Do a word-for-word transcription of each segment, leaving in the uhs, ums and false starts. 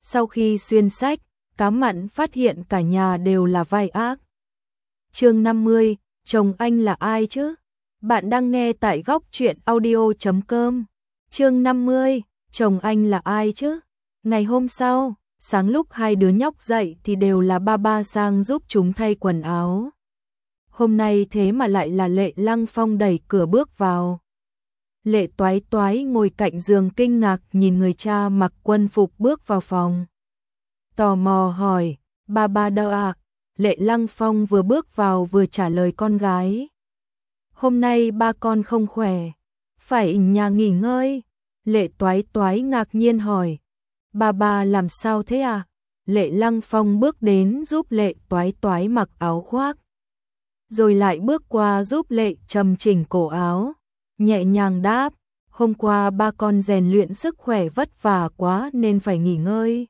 Sau khi xuyên sách, Cá Mặn phát hiện cả nhà đều là vai ác. Chương năm mươi, chồng anh là ai chứ? Bạn đang nghe tại góc truyện audio chấm com. Chương năm mươi, chồng anh là ai chứ? Ngày hôm sau, sáng lúc hai đứa nhóc dậy thì đều là ba ba sang giúp chúng thay quần áo. Hôm nay thế mà lại là Lệ Lăng Phong đẩy cửa bước vào. Lệ Toái Toái ngồi cạnh giường kinh ngạc nhìn người cha mặc quân phục bước vào phòng. Tò mò hỏi, ba ba đâu ạ? À? Lệ Lăng Phong vừa bước vào vừa trả lời con gái. Hôm nay ba con không khỏe, phải ở nhà nghỉ ngơi. Lệ Toái Toái ngạc nhiên hỏi, ba ba làm sao thế à? Lệ Lăng Phong bước đến giúp Lệ Toái Toái mặc áo khoác, rồi lại bước qua giúp Lệ Trầm chỉnh cổ áo, nhẹ nhàng đáp, hôm qua ba con rèn luyện sức khỏe vất vả quá nên phải nghỉ ngơi.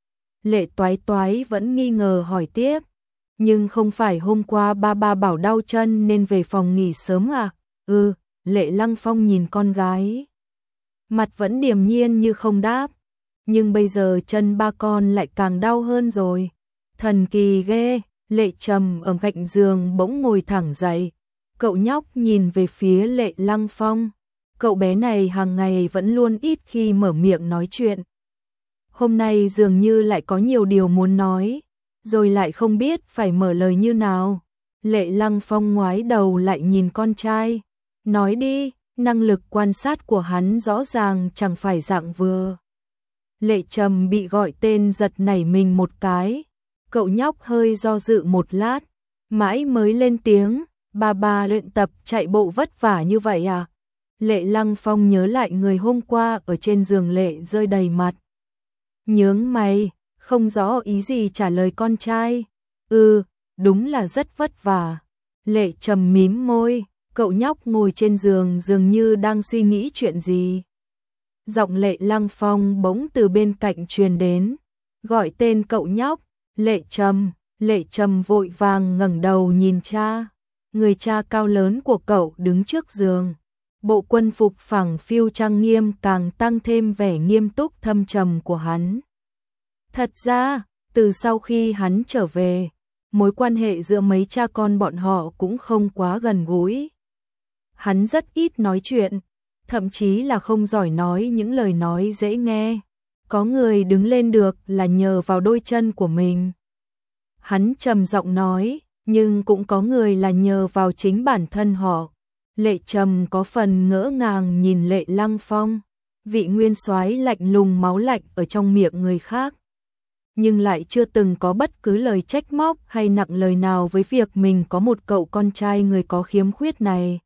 Lệ Toái Toái vẫn nghi ngờ hỏi tiếp, nhưng không phải hôm qua ba ba bảo đau chân nên về phòng nghỉ sớm à? Ừ, Lệ Lăng Phong nhìn con gái, mặt vẫn điềm nhiên như không đáp, nhưng bây giờ chân ba con lại càng đau hơn rồi. Thần kỳ ghê. Lệ Trầm ở cạnh giường bỗng ngồi thẳng dậy, cậu nhóc nhìn về phía Lệ Lăng Phong. Cậu bé này hàng ngày vẫn luôn ít khi mở miệng nói chuyện. Hôm nay dường như lại có nhiều điều muốn nói, rồi lại không biết phải mở lời như nào. Lệ Lăng Phong ngoái đầu lại nhìn con trai, nói đi, năng lực quan sát của hắn rõ ràng chẳng phải dạng vừa. Lệ Trầm bị gọi tên giật nảy mình một cái. Cậu nhóc hơi do dự một lát, mãi mới lên tiếng, ba ba luyện tập chạy bộ vất vả như vậy à? Lệ Lăng Phong nhớ lại người hôm qua ở trên giường Lệ rơi đầy mặt. Nhướng mày, không rõ ý gì trả lời con trai. Ừ, đúng là rất vất vả. Lệ Trầm mím môi, cậu nhóc ngồi trên giường dường như đang suy nghĩ chuyện gì. Giọng Lệ Lăng Phong bỗng từ bên cạnh truyền đến, gọi tên cậu nhóc. Lệ Trầm, Lệ Trầm vội vàng ngẩng đầu nhìn cha. Người cha cao lớn của cậu đứng trước giường. Bộ quân phục phẳng phiu trang nghiêm càng tăng thêm vẻ nghiêm túc thâm trầm của hắn. Thật ra, từ sau khi hắn trở về, mối quan hệ giữa mấy cha con bọn họ cũng không quá gần gũi. Hắn rất ít nói chuyện, thậm chí là không giỏi nói những lời nói dễ nghe. Có người đứng lên được là nhờ vào đôi chân của mình. Hắn trầm giọng nói, nhưng cũng có người là nhờ vào chính bản thân họ. Lệ Trầm có phần ngỡ ngàng nhìn Lệ Lăng Phong, vị nguyên soái lạnh lùng máu lạnh ở trong miệng người khác. Nhưng lại chưa từng có bất cứ lời trách móc hay nặng lời nào với việc mình có một cậu con trai người có khiếm khuyết này.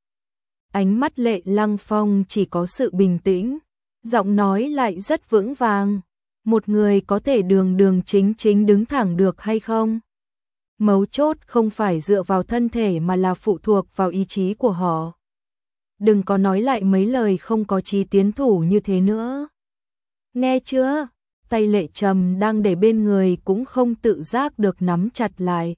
Ánh mắt Lệ Lăng Phong chỉ có sự bình tĩnh, giọng nói lại rất vững vàng. Một người có thể đường đường chính chính đứng thẳng được hay không? Mấu chốt không phải dựa vào thân thể mà là phụ thuộc vào ý chí của họ. Đừng có nói lại mấy lời không có chí tiến thủ như thế nữa. Nghe chưa? Tay Lệ Trầm đang để bên người cũng không tự giác được nắm chặt lại.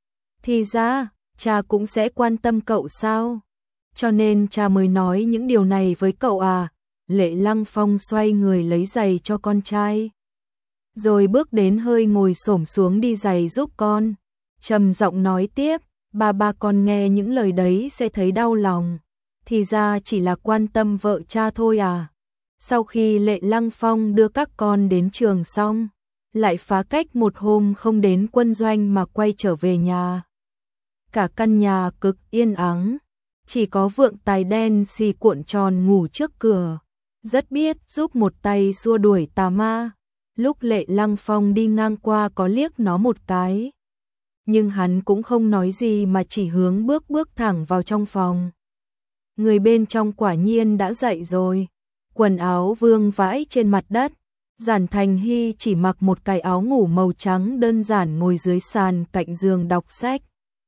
Thì ra, cha cũng sẽ quan tâm cậu sao? Cho nên cha mới nói những điều này với cậu à? Lệ Lăng Phong xoay người lấy giày cho con trai, rồi bước đến hơi ngồi xổm xuống đi giày giúp con. Trầm giọng nói tiếp, ba ba con nghe những lời đấy sẽ thấy đau lòng. Thì ra chỉ là quan tâm vợ cha thôi à? Sau khi Lệ Lăng Phong đưa các con đến trường xong, lại phá cách một hôm không đến quân doanh mà quay trở về nhà. Cả căn nhà cực yên ắng, chỉ có vượng tài đen xì cuộn tròn ngủ trước cửa, rất biết giúp một tay xua đuổi tà ma. Lúc Lệ Lăng Phong đi ngang qua có liếc nó một cái, nhưng hắn cũng không nói gì mà chỉ hướng bước bước thẳng vào trong phòng. Người bên trong quả nhiên đã dậy rồi, quần áo vương vãi trên mặt đất. Giản Thành Hy chỉ mặc một cái áo ngủ màu trắng đơn giản ngồi dưới sàn cạnh giường đọc sách.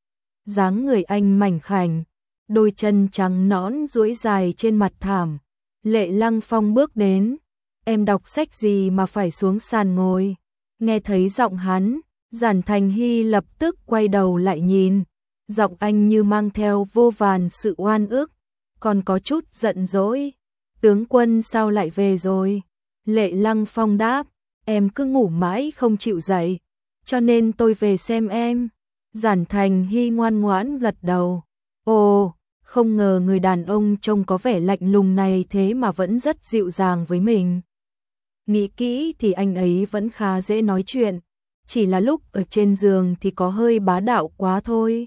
Dáng người anh mảnh khảnh, đôi chân trắng nõn duỗi dài trên mặt thảm. Lệ Lăng Phong bước đến, em đọc sách gì mà phải xuống sàn ngồi? Nghe thấy giọng hắn, Giản Thành Hy lập tức quay đầu lại nhìn, giọng anh như mang theo vô vàn sự oan ức, còn có chút giận dỗi. Tướng quân sao lại về rồi? Lệ Lăng Phong đáp, em cứ ngủ mãi không chịu dậy, cho nên tôi về xem em. Giản Thành Hy ngoan ngoãn gật đầu. Ồ, không ngờ người đàn ông trông có vẻ lạnh lùng này thế mà vẫn rất dịu dàng với mình. Nghĩ kỹ thì anh ấy vẫn khá dễ nói chuyện, chỉ là lúc ở trên giường thì có hơi bá đạo quá thôi.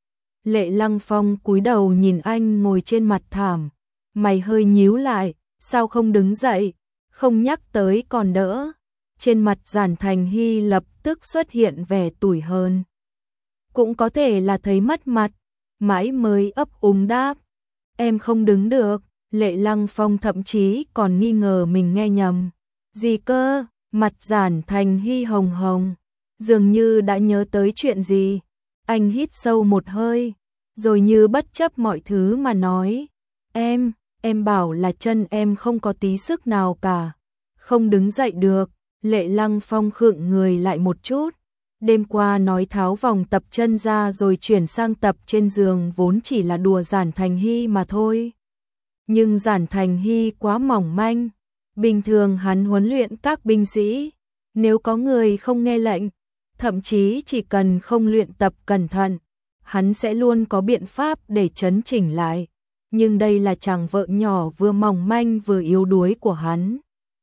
Lệ Lăng Phong cúi đầu nhìn anh ngồi trên mặt thảm, mày hơi nhíu lại, sao không đứng dậy, không nhắc tới còn đỡ. Trên mặt Giản Thành Hy lập tức xuất hiện vẻ tủi hờn. Cũng có thể là thấy mất mặt, mãi mới ấp úng đáp. Em không đứng được. Lệ Lăng Phong thậm chí còn nghi ngờ mình nghe nhầm. Gì cơ? Mặt Giản Thành Hy hồng hồng, dường như đã nhớ tới chuyện gì. Anh hít sâu một hơi, rồi như bất chấp mọi thứ mà nói. Em, em bảo là chân em không có tí sức nào cả, không đứng dậy được. Lệ Lăng Phong khựng người lại một chút. Đêm qua nói tháo vòng tập chân ra rồi chuyển sang tập trên giường vốn chỉ là đùa Giản Thành Hy mà thôi. Nhưng Giản Thành Hy quá mỏng manh. Bình thường hắn huấn luyện các binh sĩ, nếu có người không nghe lệnh, thậm chí chỉ cần không luyện tập cẩn thận, hắn sẽ luôn có biện pháp để chấn chỉnh lại. Nhưng đây là chàng vợ nhỏ vừa mỏng manh vừa yếu đuối của hắn.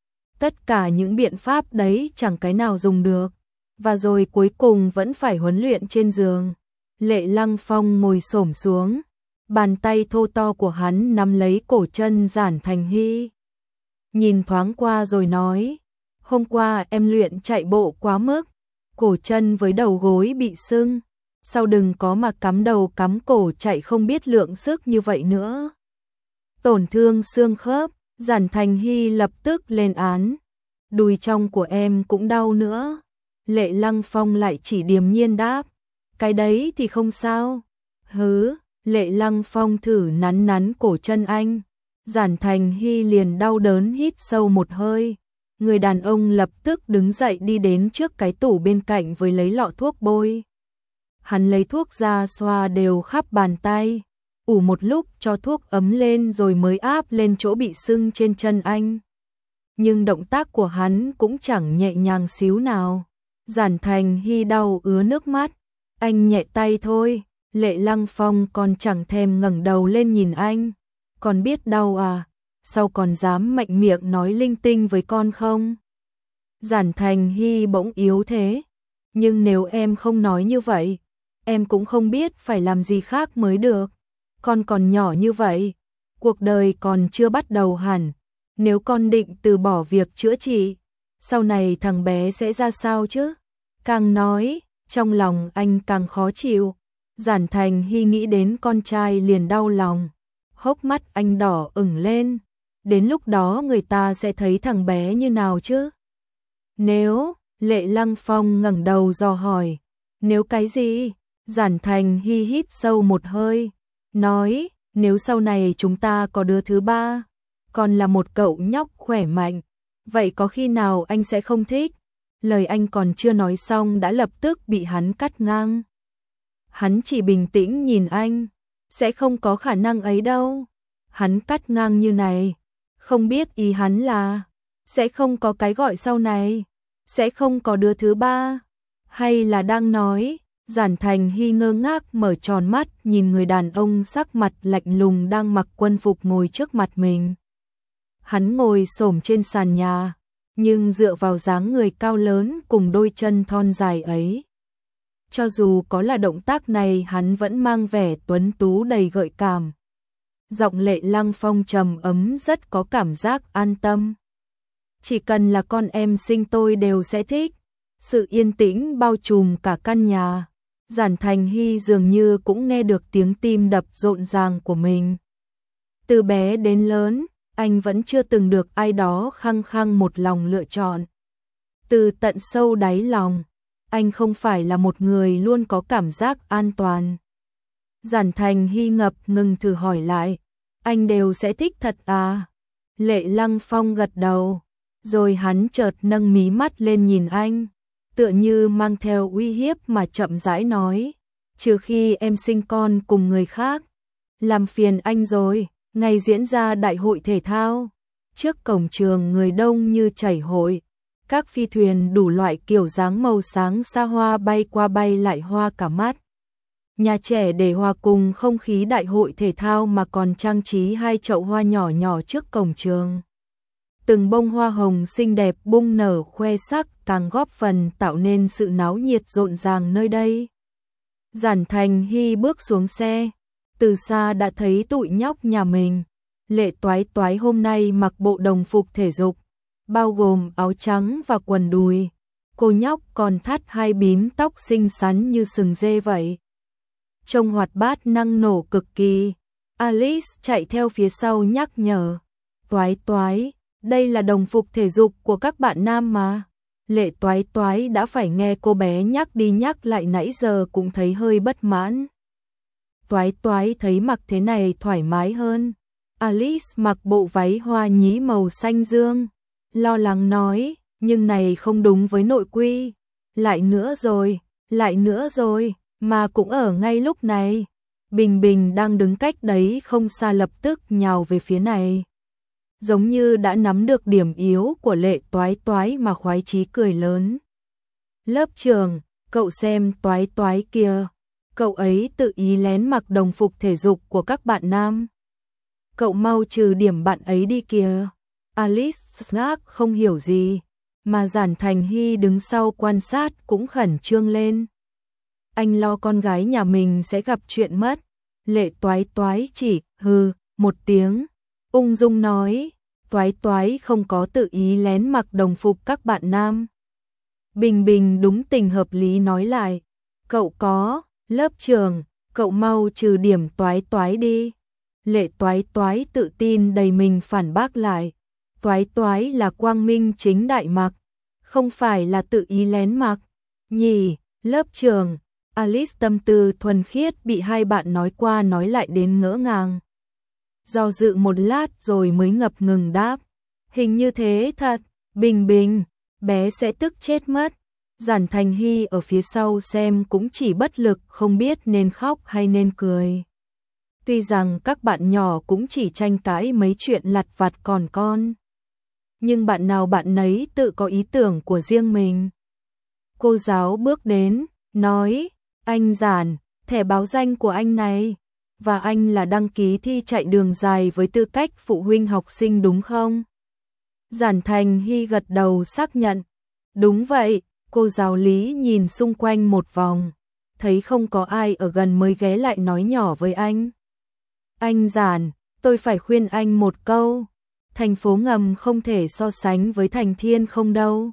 Tất cả những biện pháp đấy chẳng cái nào dùng được. Và rồi cuối cùng vẫn phải huấn luyện trên giường. Lệ Lăng Phong ngồi xổm xuống, bàn tay thô to của hắn nắm lấy cổ chân Giản Thành Hy. Nhìn thoáng qua rồi nói, hôm qua em luyện chạy bộ quá mức, cổ chân với đầu gối bị sưng, sau đừng có mà cắm đầu cắm cổ chạy không biết lượng sức như vậy nữa. Tổn thương xương khớp. Giản Thành Hy lập tức lên án, đùi trong của em cũng đau nữa. Lệ Lăng Phong lại chỉ điềm nhiên đáp, cái đấy thì không sao. Hứ. Lệ Lăng Phong thử nắn nắn cổ chân anh. Giản Thành Hy liền đau đớn hít sâu một hơi. Người đàn ông lập tức đứng dậy đi đến trước cái tủ bên cạnh với lấy lọ thuốc bôi. Hắn lấy thuốc ra xoa đều khắp bàn tay, ủ một lúc cho thuốc ấm lên rồi mới áp lên chỗ bị sưng trên chân anh. Nhưng động tác của hắn cũng chẳng nhẹ nhàng xíu nào. Giản Thành Hy đau ứa nước mắt. Anh nhẹ tay thôi. Lệ Lăng Phong còn chẳng thèm ngẩng đầu lên nhìn anh. Con biết đau à? Sao còn dám mạnh miệng nói linh tinh với con không? Giản Thành Hy bỗng yếu thế. Nhưng nếu em không nói như vậy, em cũng không biết phải làm gì khác mới được. Con còn nhỏ như vậy, cuộc đời còn chưa bắt đầu hẳn. Nếu con định từ bỏ việc chữa trị, sau này thằng bé sẽ ra sao chứ? Càng nói, trong lòng anh càng khó chịu. Giản Thành Hy nghĩ đến con trai liền đau lòng. Hốc mắt anh đỏ ửng lên. Đến lúc đó người ta sẽ thấy thằng bé như nào chứ? Nếu, Lệ Lăng Phong ngẩng đầu dò hỏi. Nếu cái gì? Giản Thành Hy hít sâu một hơi. Nói, nếu sau này chúng ta có đứa thứ ba, còn là một cậu nhóc khỏe mạnh, vậy có khi nào anh sẽ không thích? Lời anh còn chưa nói xong đã lập tức bị hắn cắt ngang. Hắn chỉ bình tĩnh nhìn anh, sẽ không có khả năng ấy đâu. Hắn cắt ngang như này, không biết ý hắn là sẽ không có cái gọi sau này, sẽ không có đứa thứ ba, hay là đang nói. Giản Thành Hy ngơ ngác mở tròn mắt nhìn người đàn ông sắc mặt lạnh lùng đang mặc quân phục ngồi trước mặt mình. Hắn ngồi xổm trên sàn nhà, nhưng dựa vào dáng người cao lớn cùng đôi chân thon dài ấy. Cho dù có là động tác này hắn vẫn mang vẻ tuấn tú đầy gợi cảm. Giọng Lệ Lăng Phong trầm ấm rất có cảm giác an tâm. Chỉ cần là con em sinh tôi đều sẽ thích. Sự yên tĩnh bao trùm cả căn nhà. Giản Thành Hy dường như cũng nghe được tiếng tim đập rộn ràng của mình. Từ bé đến lớn, anh vẫn chưa từng được ai đó khăng khăng một lòng lựa chọn. Từ tận sâu đáy lòng, anh không phải là một người luôn có cảm giác an toàn. Giản Thành Hy ngập ngừng thử hỏi lại, anh đều sẽ thích thật à? Lệ Lăng Phong gật đầu, rồi hắn chợt nâng mí mắt lên nhìn anh, tựa như mang theo uy hiếp mà chậm rãi nói, trừ khi em sinh con cùng người khác. Làm phiền anh rồi. Ngày diễn ra đại hội thể thao, trước cổng trường người đông như chảy hội, Các phi thuyền đủ loại kiểu dáng màu sáng xa hoa bay qua bay lại hoa cả mắt. Nhà trẻ để hòa cùng không khí đại hội thể thao mà còn trang trí hai chậu hoa nhỏ nhỏ trước cổng trường. Từng bông hoa hồng xinh đẹp bung nở khoe sắc càng góp phần tạo nên sự náo nhiệt rộn ràng nơi đây. Giản Thành Hy bước xuống xe, từ xa đã thấy tụi nhóc nhà mình. Lệ Toái Toái hôm nay mặc bộ đồng phục thể dục, bao gồm áo trắng và quần đùi. Cô nhóc còn thắt hai bím tóc xinh xắn như sừng dê vậy. Trông hoạt bát năng nổ cực kỳ. Alice chạy theo phía sau nhắc nhở. Toái Toái, đây là đồng phục thể dục của các bạn nam mà. Lệ Toái Toái đã phải nghe cô bé nhắc đi nhắc lại nãy giờ cũng thấy hơi bất mãn. Toái Toái thấy mặc thế này thoải mái hơn. Alice mặc bộ váy hoa nhí màu xanh dương, lo lắng nói, nhưng này không đúng với nội quy. Lại nữa rồi, lại nữa rồi, mà cũng ở ngay lúc này. Bình Bình đang đứng cách đấy không xa lập tức nhào về phía này. Giống như đã nắm được điểm yếu của Lệ Toái Toái mà khoái chí cười lớn. Lớp trường, cậu xem Toái Toái kia, cậu ấy tự ý lén mặc đồng phục thể dục của các bạn nam. Cậu mau trừ điểm bạn ấy đi kìa. Alice ngác không hiểu gì, mà Giản Thành Hy đứng sau quan sát cũng khẩn trương lên. Anh lo con gái nhà mình sẽ gặp chuyện mất. Lệ Toái Toái chỉ hừ một tiếng, ung dung nói, Toái Toái không có tự ý lén mặc đồng phục các bạn nam. Bình Bình đúng tình hợp lý nói lại, cậu có, lớp trường, cậu mau trừ điểm Toái Toái đi. Lệ Toái Toái tự tin đầy mình phản bác lại, Toái Toái là quang minh chính đại mặc, không phải là tự ý lén mặc. Nhỉ, lớp trường. Alice tâm tư thuần khiết bị hai bạn nói qua nói lại đến ngỡ ngàng. Do dự một lát rồi mới ngập ngừng đáp, hình như thế thật. Bình Bình, bé sẽ tức chết mất. Giản Thành Hy ở phía sau xem cũng chỉ bất lực không biết nên khóc hay nên cười. Tuy rằng các bạn nhỏ cũng chỉ tranh cãi mấy chuyện lặt vặt còn con, nhưng bạn nào bạn nấy tự có ý tưởng của riêng mình. Cô giáo bước đến, nói, anh Giản, thẻ báo danh của anh này, và anh là đăng ký thi chạy đường dài với tư cách phụ huynh học sinh đúng không? Giản Thành Hy gật đầu xác nhận, đúng vậy. Cô giáo lý nhìn xung quanh một vòng, thấy không có ai ở gần mới ghé lại nói nhỏ với anh. Anh Giản, tôi phải khuyên anh một câu, thành phố ngầm không thể so sánh với thành thiên không đâu.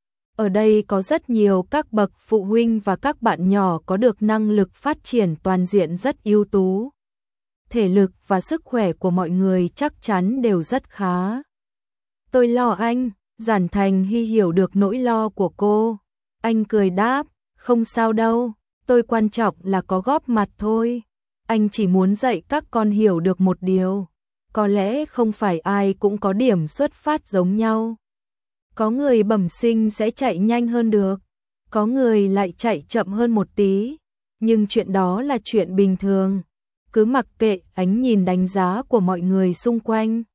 Ở đây có rất nhiều các bậc phụ huynh và các bạn nhỏ có được năng lực phát triển toàn diện rất ưu tú. Thể lực và sức khỏe của mọi người chắc chắn đều rất khá. Tôi lo anh. Giản Thành Hy hiểu được nỗi lo của cô. Anh cười đáp, không sao đâu, tôi quan trọng là có góp mặt thôi. Anh chỉ muốn dạy các con hiểu được một điều, có lẽ không phải ai cũng có điểm xuất phát giống nhau. Có người bẩm sinh sẽ chạy nhanh hơn được, có người lại chạy chậm hơn một tí, nhưng chuyện đó là chuyện bình thường. Cứ mặc kệ ánh nhìn đánh giá của mọi người xung quanh.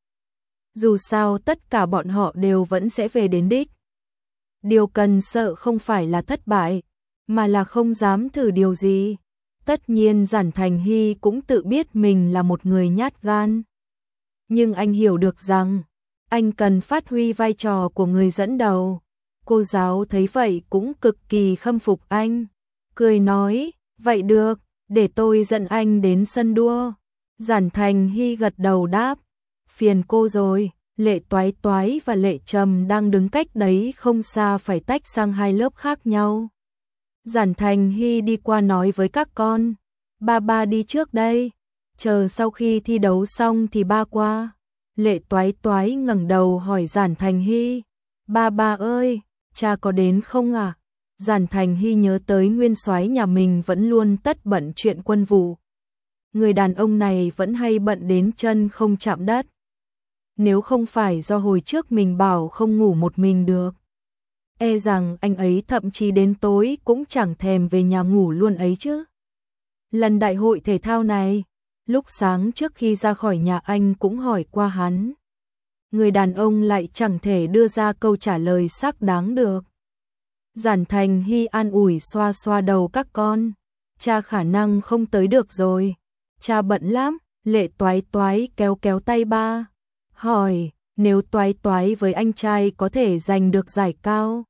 Dù sao tất cả bọn họ đều vẫn sẽ về đến đích. Điều cần sợ không phải là thất bại, mà là không dám thử điều gì. Tất nhiên Giản Thành Hy cũng tự biết mình là một người nhát gan. Nhưng anh hiểu được rằng, anh cần phát huy vai trò của người dẫn đầu. Cô giáo thấy vậy cũng cực kỳ khâm phục anh. Cười nói, vậy được, để tôi dẫn anh đến sân đua. Giản Thành Hy gật đầu đáp, phiền cô rồi. Lệ Toái Toái và Lệ Trầm đang đứng cách đấy không xa phải tách sang hai lớp khác nhau. Giản Thành Hy đi qua nói với các con, ba ba đi trước đây, chờ sau khi thi đấu xong thì ba qua. Lệ Toái Toái ngẩng đầu hỏi Giản Thành Hy, ba ba ơi, cha có đến không à? Giản Thành Hy nhớ tới nguyên soái nhà mình vẫn luôn tất bận chuyện quân vụ. Người đàn ông này vẫn hay bận đến chân không chạm đất. Nếu không phải do hồi trước mình bảo không ngủ một mình được, e rằng anh ấy thậm chí đến tối cũng chẳng thèm về nhà ngủ luôn ấy chứ. Lần đại hội thể thao này, lúc sáng trước khi ra khỏi nhà anh cũng hỏi qua hắn. người đàn ông lại chẳng thể đưa ra câu trả lời xác đáng được. Giản Thành Hy an ủi xoa xoa đầu các con. Cha khả năng không tới được rồi. Cha bận lắm. Lệ Toái Toái kéo kéo tay ba. Hỏi, nếu Toái Toái với anh trai có thể giành được giải cao,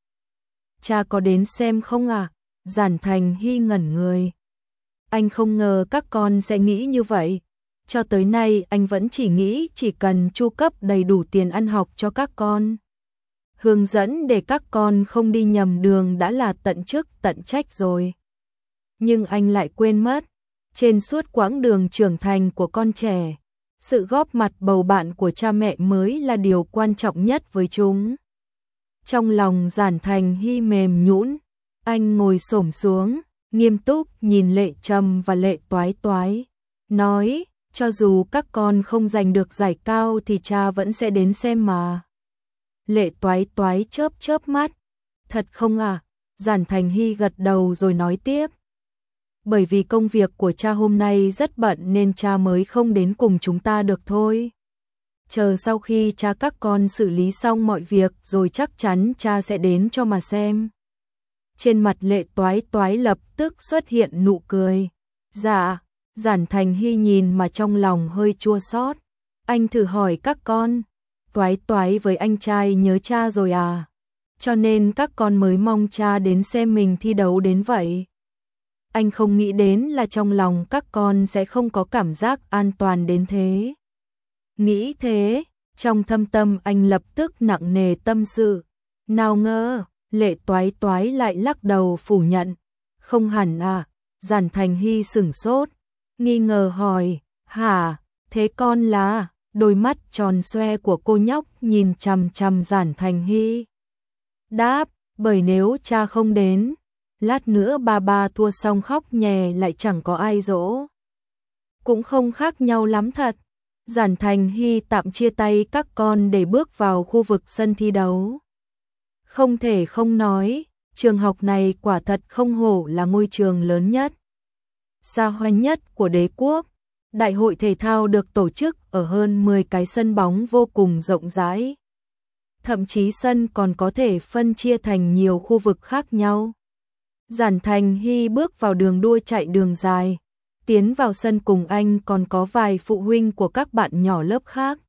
cha có đến xem không à? Giản Thành Hy ngẩn người. Anh không ngờ các con sẽ nghĩ như vậy. Cho tới nay anh vẫn chỉ nghĩ chỉ cần chu cấp đầy đủ tiền ăn học cho các con, hướng dẫn để các con không đi nhầm đường đã là tận chức tận trách rồi. Nhưng anh lại quên mất, trên suốt quãng đường trưởng thành của con trẻ, sự góp mặt bầu bạn của cha mẹ mới là điều quan trọng nhất với chúng. Trong lòng Giản Thành Hy mềm nhũn, anh ngồi xổm xuống, nghiêm túc nhìn Lệ Trầm và Lệ Toái Toái, nói, cho dù các con không giành được giải cao thì cha vẫn sẽ đến xem mà. Lệ Toái Toái chớp chớp mắt, thật không à? Giản Thành Hy gật đầu rồi nói tiếp. Bởi vì công việc của cha hôm nay rất bận nên cha mới không đến cùng chúng ta được thôi. Chờ sau khi cha các con xử lý xong mọi việc rồi chắc chắn cha sẽ đến cho mà xem. Trên mặt Lệ Toái Toái lập tức xuất hiện nụ cười. Dạ, Giản Thành Hy nhìn mà trong lòng hơi chua xót. Anh thử hỏi các con, Toái Toái với anh trai nhớ cha rồi à? Cho nên các con mới mong cha đến xem mình thi đấu đến vậy. Anh không nghĩ đến là trong lòng các con sẽ không có cảm giác an toàn đến thế. Nghĩ thế, trong thâm tâm anh lập tức nặng nề tâm sự. Nào ngờ, Lệ Toái Toái lại lắc đầu phủ nhận. Không hẳn à? Giản Thành Hy sửng sốt, nghi ngờ hỏi, hả, thế con là? Đôi mắt tròn xoe của cô nhóc nhìn chằm chằm Giản Thành Hy. Đáp, bởi nếu cha không đến, lát nữa ba ba thua xong khóc nhè lại chẳng có ai dỗ. Cũng không khác nhau lắm thật. Giản Thành Hy tạm chia tay các con để bước vào khu vực sân thi đấu. Không thể không nói, trường học này quả thật không hổ là ngôi trường lớn nhất, xa hoa nhất của đế quốc. Đại hội thể thao được tổ chức ở hơn mười cái sân bóng vô cùng rộng rãi. Thậm chí sân còn có thể phân chia thành nhiều khu vực khác nhau. Giản Thành Hy bước vào đường đua chạy đường dài. Tiến vào sân cùng anh còn có vài phụ huynh của các bạn nhỏ lớp khác.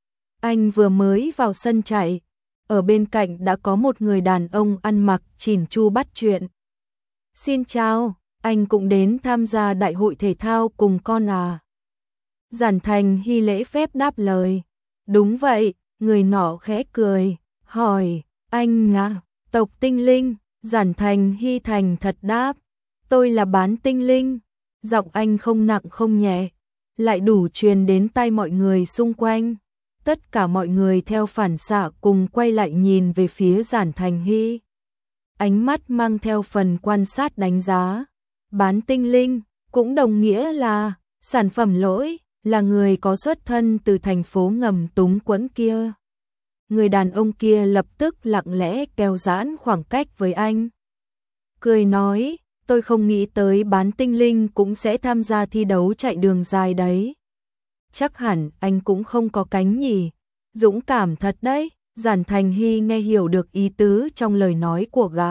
Anh vừa mới vào sân chạy, ở bên cạnh đã có một người đàn ông ăn mặc chỉn chu bắt chuyện. Xin chào, anh cũng đến tham gia đại hội thể thao cùng con à? Giản Thành Hy lễ phép đáp lời. Đúng vậy, người nọ khẽ cười, hỏi, anh à, tộc tinh linh? Giản Thành Hy thành thật đáp, tôi là bán tinh linh. Giọng anh không nặng không nhẹ, lại đủ truyền đến tai mọi người xung quanh. Tất cả mọi người theo phản xạ cùng quay lại nhìn về phía Giản Thành Hy. Ánh mắt mang theo phần quan sát đánh giá. Bán tinh linh cũng đồng nghĩa là sản phẩm lỗi, là người có xuất thân từ thành phố ngầm túng quẫn kia. Người đàn ông kia lập tức lặng lẽ kéo giãn khoảng cách với anh. Cười nói, tôi không nghĩ tới bán tinh linh cũng sẽ tham gia thi đấu chạy đường dài đấy. Chắc hẳn anh cũng không có cánh nhỉ. Dũng cảm thật đấy. Giản Thành Hy nghe hiểu được ý tứ trong lời nói của gã.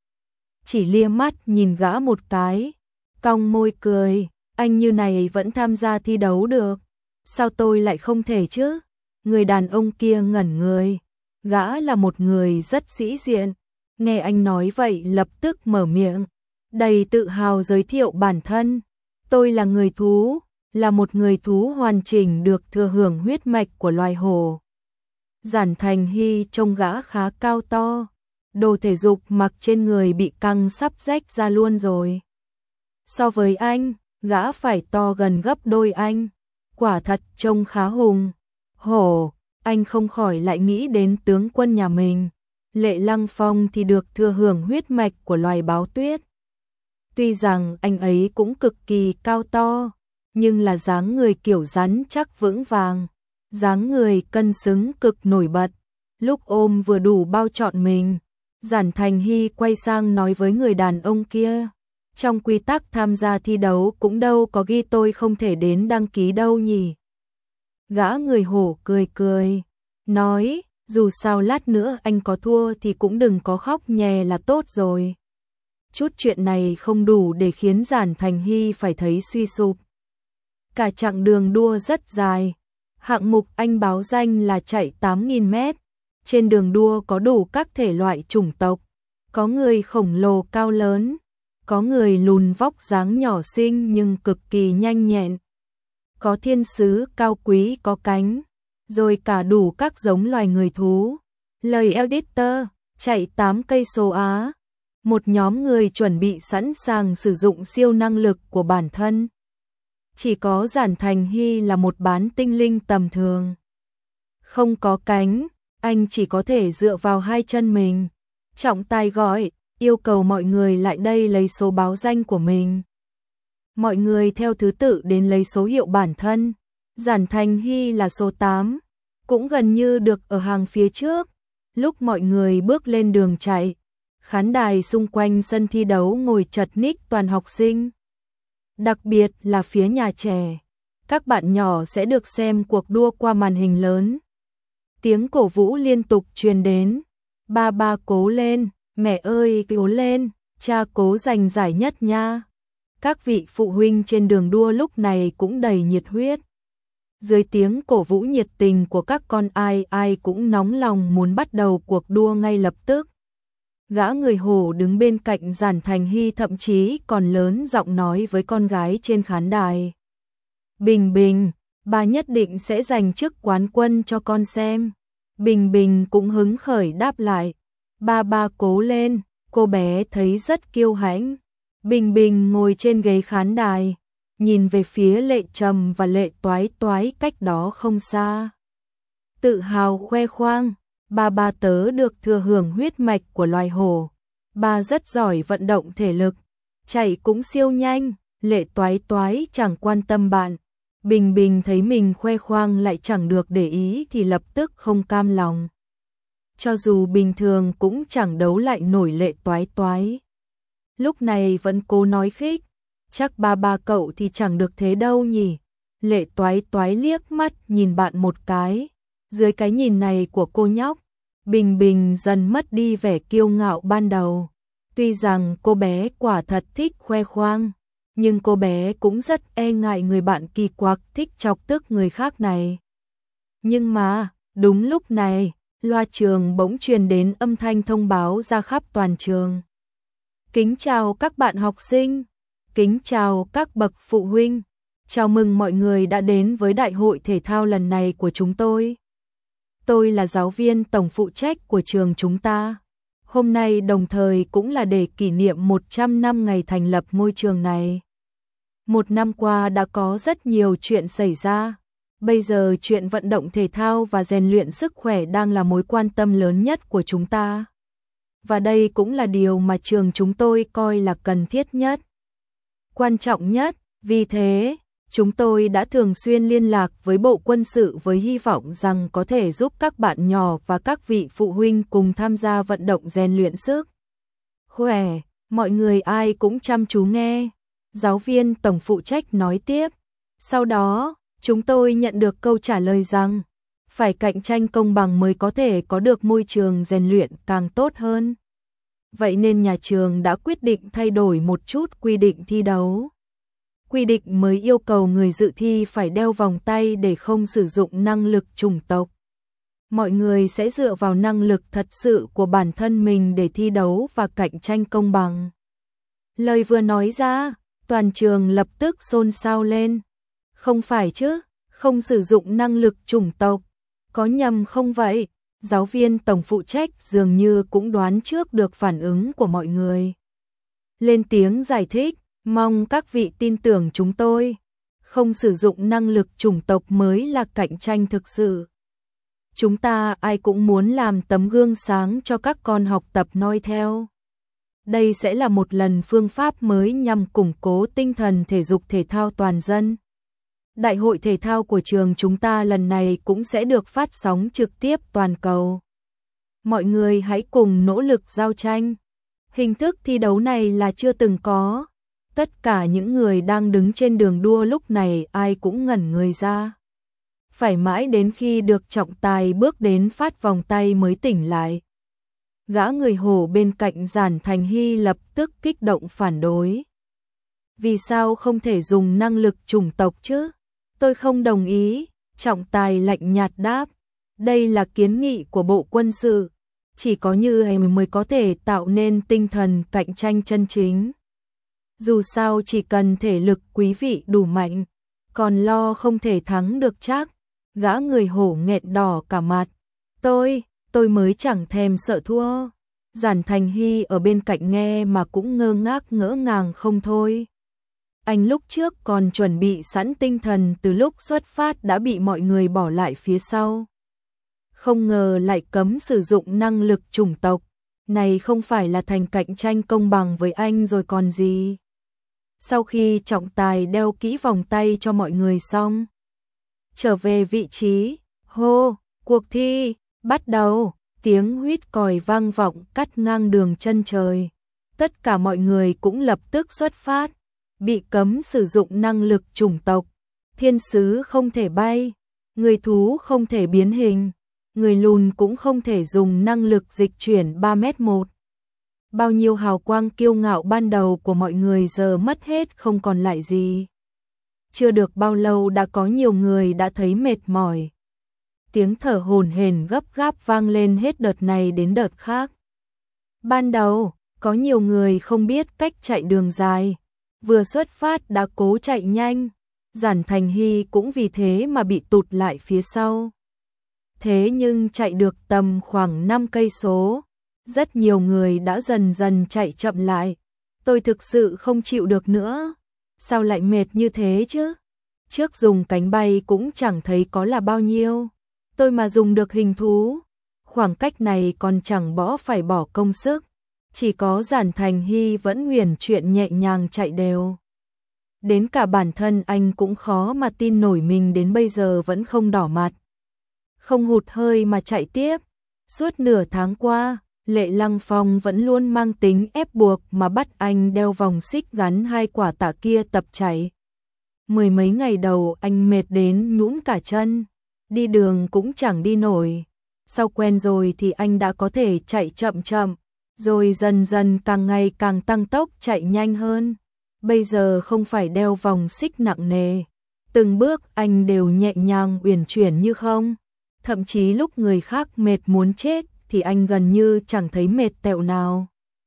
Chỉ lia mắt nhìn gã một cái, cong môi cười, anh như này vẫn tham gia thi đấu được. Sao tôi lại không thể chứ? Người đàn ông kia ngẩn người. Gã là một người rất sĩ diện. Nghe anh nói vậy lập tức mở miệng, đầy tự hào giới thiệu bản thân. Tôi là người thú, là một người thú hoàn chỉnh được thừa hưởng huyết mạch của loài hổ. Giản Thành Hy trông gã khá cao to, đồ thể dục mặc trên người bị căng sắp rách ra luôn rồi. So với anh, gã phải to gần gấp đôi anh. Quả thật trông khá hùng hổ. Anh không khỏi lại nghĩ đến tướng quân nhà mình. Lệ Lăng Phong thì được thừa hưởng huyết mạch của loài báo tuyết. Tuy rằng anh ấy cũng cực kỳ cao to, nhưng là dáng người kiểu rắn chắc vững vàng, dáng người cân xứng cực nổi bật. Lúc ôm vừa đủ bao trọn mình, Giản Thành Hy quay sang nói với người đàn ông kia, trong quy tắc tham gia thi đấu cũng đâu có ghi tôi không thể đến đăng ký đâu nhỉ. Gã người hổ cười cười, nói, dù sao lát nữa anh có thua thì cũng đừng có khóc nhè là tốt rồi. Chút chuyện này không đủ để khiến Giản Thành Hy phải thấy suy sụp. Cả chặng đường đua rất dài, hạng mục anh báo danh là chạy tám nghìn mét. Trên đường đua có đủ các thể loại chủng tộc, có người khổng lồ cao lớn, có người lùn vóc dáng nhỏ xinh nhưng cực kỳ nhanh nhẹn, có thiên sứ cao quý có cánh, rồi cả đủ các giống loài người thú. Lời editor, chạy tám cây số Á, một nhóm người chuẩn bị sẵn sàng sử dụng siêu năng lực của bản thân. Chỉ có Giản Thành Hy là một bán tinh linh tầm thường. Không có cánh, anh chỉ có thể dựa vào hai chân mình. Trọng tài gọi, yêu cầu mọi người lại đây lấy số báo danh của mình. Mọi người theo thứ tự đến lấy số hiệu bản thân. Giản Thành Hy là số tám, cũng gần như được ở hàng phía trước. Lúc mọi người bước lên đường chạy, khán đài xung quanh sân thi đấu ngồi chật ních toàn học sinh. Đặc biệt là phía nhà trẻ, các bạn nhỏ sẽ được xem cuộc đua qua màn hình lớn. Tiếng cổ vũ liên tục truyền đến. Ba ba cố lên, mẹ ơi cố lên, cha cố giành giải nhất nha. Các vị phụ huynh trên đường đua lúc này cũng đầy nhiệt huyết. Dưới tiếng cổ vũ nhiệt tình của các con, ai ai cũng nóng lòng muốn bắt đầu cuộc đua ngay lập tức. Gã người hổ đứng bên cạnh Giản Thành Hy thậm chí còn lớn giọng nói với con gái trên khán đài. Bình Bình, bà nhất định sẽ giành chức quán quân cho con xem. Bình Bình cũng hứng khởi đáp lại. Ba ba cố lên, cô bé thấy rất kiêu hãnh. Bình Bình ngồi trên ghế khán đài, nhìn về phía Lệ Trầm và Lệ Toái Toái cách đó không xa. Tự hào khoe khoang, ba ba tớ được thừa hưởng huyết mạch của loài hổ. Ba rất giỏi vận động thể lực, chạy cũng siêu nhanh. Lệ Toái Toái chẳng quan tâm bạn. Bình Bình thấy mình khoe khoang lại chẳng được để ý thì lập tức không cam lòng. Cho dù bình thường cũng chẳng đấu lại nổi Lệ Toái Toái. Lúc này vẫn cố nói khích, chắc ba ba cậu thì chẳng được thế đâu nhỉ. Lệ Toái Toái liếc mắt nhìn bạn một cái. Dưới cái nhìn này của cô nhóc, Bình Bình dần mất đi vẻ kiêu ngạo ban đầu. Tuy rằng cô bé quả thật thích khoe khoang, nhưng cô bé cũng rất e ngại người bạn kỳ quặc thích chọc tức người khác này. Nhưng mà, đúng lúc này, loa trường bỗng truyền đến âm thanh thông báo ra khắp toàn trường. Kính chào các bạn học sinh, kính chào các bậc phụ huynh, chào mừng mọi người đã đến với đại hội thể thao lần này của chúng tôi. Tôi là giáo viên tổng phụ trách của trường chúng ta. Hôm nay đồng thời cũng là để kỷ niệm một trăm năm ngày thành lập ngôi trường này. Một năm qua đã có rất nhiều chuyện xảy ra. Bây giờ chuyện vận động thể thao và rèn luyện sức khỏe đang là mối quan tâm lớn nhất của chúng ta. Và đây cũng là điều mà trường chúng tôi coi là cần thiết nhất, quan trọng nhất. Vì thế, chúng tôi đã thường xuyên liên lạc với Bộ Quân sự với hy vọng rằng có thể giúp các bạn nhỏ và các vị phụ huynh cùng tham gia vận động rèn luyện sức khỏe. Mọi người ai cũng chăm chú nghe. Giáo viên tổng phụ trách nói tiếp. Sau đó, chúng tôi nhận được câu trả lời rằng phải cạnh tranh công bằng mới có thể có được môi trường rèn luyện càng tốt hơn. Vậy nên nhà trường đã quyết định thay đổi một chút quy định thi đấu. Quy định mới yêu cầu người dự thi phải đeo vòng tay để không sử dụng năng lực chủng tộc. Mọi người sẽ dựa vào năng lực thật sự của bản thân mình để thi đấu và cạnh tranh công bằng. Lời vừa nói ra, toàn trường lập tức xôn xao lên. Không phải chứ, không sử dụng năng lực chủng tộc. Có nhầm không vậy? Giáo viên tổng phụ trách dường như cũng đoán trước được phản ứng của mọi người. Lên tiếng giải thích, mong các vị tin tưởng chúng tôi. Không sử dụng năng lực chủng tộc mới là cạnh tranh thực sự. Chúng ta ai cũng muốn làm tấm gương sáng cho các con học tập noi theo. Đây sẽ là một lần phương pháp mới nhằm củng cố tinh thần thể dục thể thao toàn dân. Đại hội thể thao của trường chúng ta lần này cũng sẽ được phát sóng trực tiếp toàn cầu. Mọi người hãy cùng nỗ lực giao tranh. Hình thức thi đấu này là chưa từng có. Tất cả những người đang đứng trên đường đua lúc này ai cũng ngẩn người ra. phải mãi đến khi được trọng tài bước đến phát vòng tay mới tỉnh lại. Gã người hổ bên cạnh Giản Thành Hy lập tức kích động phản đối. Vì sao không thể dùng năng lực chủng tộc chứ? Tôi không đồng ý, trọng tài lạnh nhạt đáp. Đây là kiến nghị của Bộ Quân sự, chỉ có như vậy mới có thể tạo nên tinh thần cạnh tranh chân chính. Dù sao chỉ cần thể lực quý vị đủ mạnh, còn lo không thể thắng được chắc. Gã người hổ nghẹn đỏ cả mặt. Tôi, tôi mới chẳng thèm sợ thua. Giản Thành Hy ở bên cạnh nghe mà cũng ngơ ngác ngỡ ngàng không thôi. Anh lúc trước còn chuẩn bị sẵn tinh thần từ lúc xuất phát đã bị mọi người bỏ lại phía sau. Không ngờ lại cấm sử dụng năng lực chủng tộc. Này không phải là thành cạnh tranh công bằng với anh rồi còn gì. Sau khi trọng tài đeo kỹ vòng tay cho mọi người xong, trở về vị trí, hô, cuộc thi, bắt đầu, tiếng huýt còi vang vọng cắt ngang đường chân trời. Tất cả mọi người cũng lập tức xuất phát, bị cấm sử dụng năng lực chủng tộc. Thiên sứ không thể bay, người thú không thể biến hình, người lùn cũng không thể dùng năng lực dịch chuyển ba mét một. Bao nhiêu hào quang kiêu ngạo ban đầu của mọi người giờ mất hết không còn lại gì. Chưa được bao lâu đã có nhiều người đã thấy mệt mỏi. Tiếng thở hổn hển gấp gáp vang lên hết đợt này đến đợt khác. Ban đầu, có nhiều người không biết cách chạy đường dài. Vừa xuất phát đã cố chạy nhanh. Giản Thành Hy cũng vì thế mà bị tụt lại phía sau. Thế nhưng chạy được tầm khoảng năm cây số. Rất nhiều người đã dần dần chạy chậm lại. Tôi thực sự không chịu được nữa. Sao lại mệt như thế chứ? Trước dùng cánh bay cũng chẳng thấy có là bao nhiêu. Tôi mà dùng được hình thú, khoảng cách này còn chẳng bỏ phải bỏ công sức. Chỉ có Giản Thành Hy vẫn huyền chuyện nhẹ nhàng chạy đều. Đến cả bản thân anh cũng khó mà tin nổi mình đến bây giờ vẫn không đỏ mặt. Không hụt hơi mà chạy tiếp. Suốt nửa tháng qua, Lệ Lăng Phong vẫn luôn mang tính ép buộc mà bắt anh đeo vòng xích gắn hai quả tạ kia tập chạy. Mười mấy ngày đầu anh mệt đến nhũn cả chân, đi đường cũng chẳng đi nổi. Sau quen rồi thì anh đã có thể chạy chậm chậm, rồi dần dần càng ngày càng tăng tốc chạy nhanh hơn. Bây giờ không phải đeo vòng xích nặng nề, từng bước anh đều nhẹ nhàng uyển chuyển như không. Thậm chí lúc người khác mệt muốn chết thì anh gần như chẳng thấy mệt tẹo nào.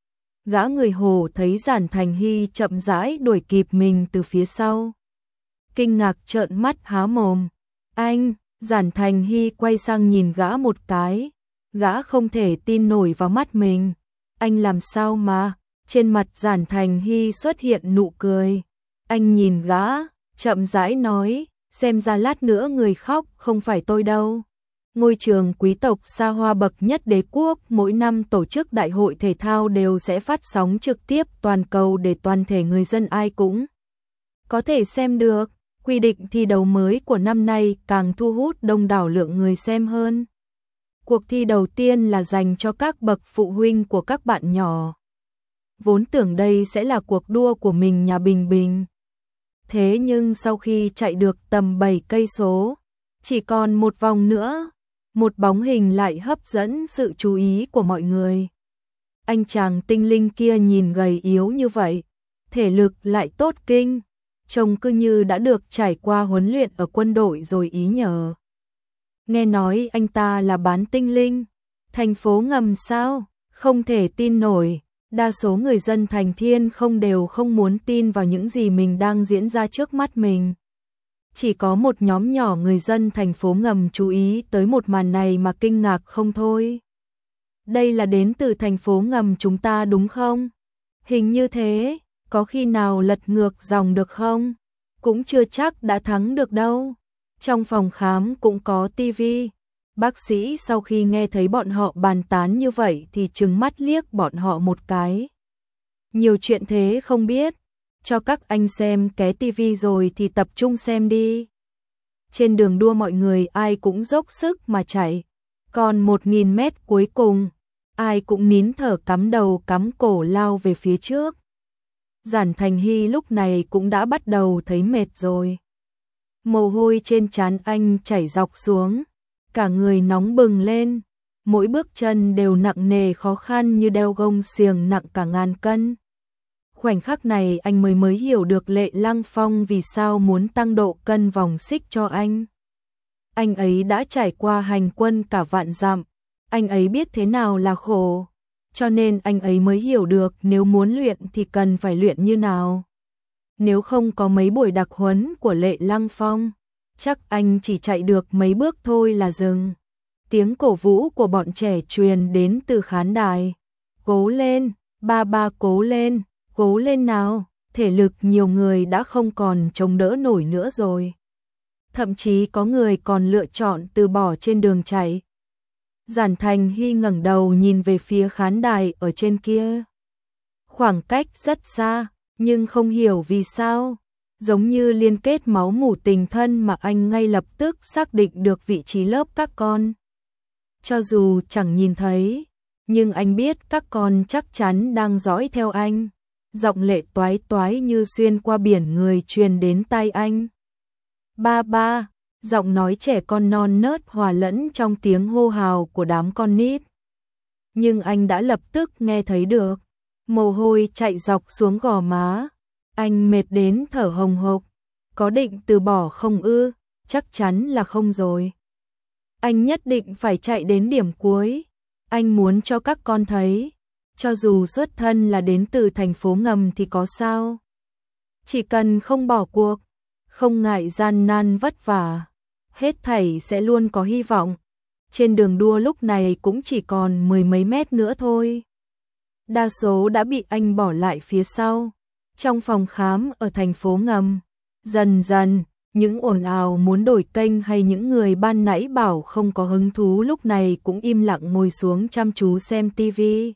Gã người hổ thấy Giản Thành Hy chậm rãi đuổi kịp mình từ phía sau. Kinh ngạc trợn mắt há mồm. Anh, Giản Thành Hy quay sang nhìn gã một cái. Gã không thể tin nổi vào mắt mình. Anh làm sao mà? Trên mặt Giản Thành Hy xuất hiện nụ cười. Anh nhìn gã, chậm rãi nói, xem ra lát nữa người khóc không phải tôi đâu. Ngôi trường quý tộc xa hoa bậc nhất đế quốc mỗi năm tổ chức đại hội thể thao đều sẽ phát sóng trực tiếp toàn cầu để toàn thể người dân ai cũng có thể xem được. Quy định thi đấu mới của năm nay càng thu hút đông đảo lượng người xem hơn. Cuộc thi đầu tiên là dành cho các bậc phụ huynh của các bạn nhỏ. Vốn tưởng đây sẽ là cuộc đua của mình nhà Bình Bình. Thế nhưng sau khi chạy được tầm bảy cây số, chỉ còn một vòng nữa, một bóng hình lại hấp dẫn sự chú ý của mọi người. Anh chàng tinh linh kia nhìn gầy yếu như vậy, thể lực lại tốt kinh, trông cứ như đã được trải qua huấn luyện ở quân đội rồi ý nhờ. Nghe nói anh ta là bán tinh linh, thành phố ngầm sao? Không thể tin nổi. Đa số người dân thành Thiên không đều không muốn tin vào những gì mình đang diễn ra trước mắt mình. Chỉ có một nhóm nhỏ người dân thành phố ngầm chú ý tới một màn này mà kinh ngạc không thôi. Đây là đến từ thành phố ngầm chúng ta đúng không? Hình như thế, có khi nào lật ngược dòng được không? Cũng chưa chắc đã thắng được đâu. Trong phòng khám cũng có tivi. Bác sĩ sau khi nghe thấy bọn họ bàn tán như vậy thì trừng mắt liếc bọn họ một cái. Nhiều chuyện thế không biết, cho các anh xem ké tivi rồi thì tập trung xem đi. Trên đường đua mọi người ai cũng dốc sức mà chạy, còn một nghìn mét cuối cùng, ai cũng nín thở cắm đầu cắm cổ lao về phía trước. Giản Thành Hy lúc này cũng đã bắt đầu thấy mệt rồi. Mồ hôi trên trán anh chảy dọc xuống, cả người nóng bừng lên, mỗi bước chân đều nặng nề khó khăn như đeo gông xiềng nặng cả ngàn cân. Khoảnh khắc này anh mới mới hiểu được Lệ Lăng Phong vì sao muốn tăng độ cân vòng xích cho anh. Anh ấy đã trải qua hành quân cả vạn dặm, anh ấy biết thế nào là khổ, cho nên anh ấy mới hiểu được nếu muốn luyện thì cần phải luyện như nào. Nếu không có mấy buổi đặc huấn của Lệ Lăng Phong, chắc anh chỉ chạy được mấy bước thôi là dừng. Tiếng cổ vũ của bọn trẻ truyền đến từ khán đài. Cố lên, ba ba cố lên, cố lên nào, thể lực nhiều người đã không còn chống đỡ nổi nữa rồi. Thậm chí có người còn lựa chọn từ bỏ trên đường chạy. Giản Thành Hy ngẩng đầu nhìn về phía khán đài ở trên kia. Khoảng cách rất xa, nhưng không hiểu vì sao, giống như liên kết máu mủ tình thân mà anh ngay lập tức xác định được vị trí lớp các con. Cho dù chẳng nhìn thấy, nhưng anh biết các con chắc chắn đang dõi theo anh. Giọng Lệ toái toái như xuyên qua biển người truyền đến tai anh. Ba ba, giọng nói trẻ con non nớt hòa lẫn trong tiếng hô hào của đám con nít. Nhưng anh đã lập tức nghe thấy được, mồ hôi chạy dọc xuống gò má. Anh mệt đến thở hồng hộc, có định từ bỏ không ư? Chắc chắn là không rồi. Anh nhất định phải chạy đến điểm cuối. Anh muốn cho các con thấy, cho dù xuất thân là đến từ thành phố ngầm thì có sao? Chỉ cần không bỏ cuộc, không ngại gian nan vất vả, hết thảy sẽ luôn có hy vọng. Trên đường đua lúc này cũng chỉ còn mười mấy mét nữa thôi. Đa số đã bị anh bỏ lại phía sau. Trong phòng khám ở thành phố ngầm, dần dần, những ồn ào muốn đổi kênh hay những người ban nãy bảo không có hứng thú lúc này cũng im lặng ngồi xuống chăm chú xem tivi.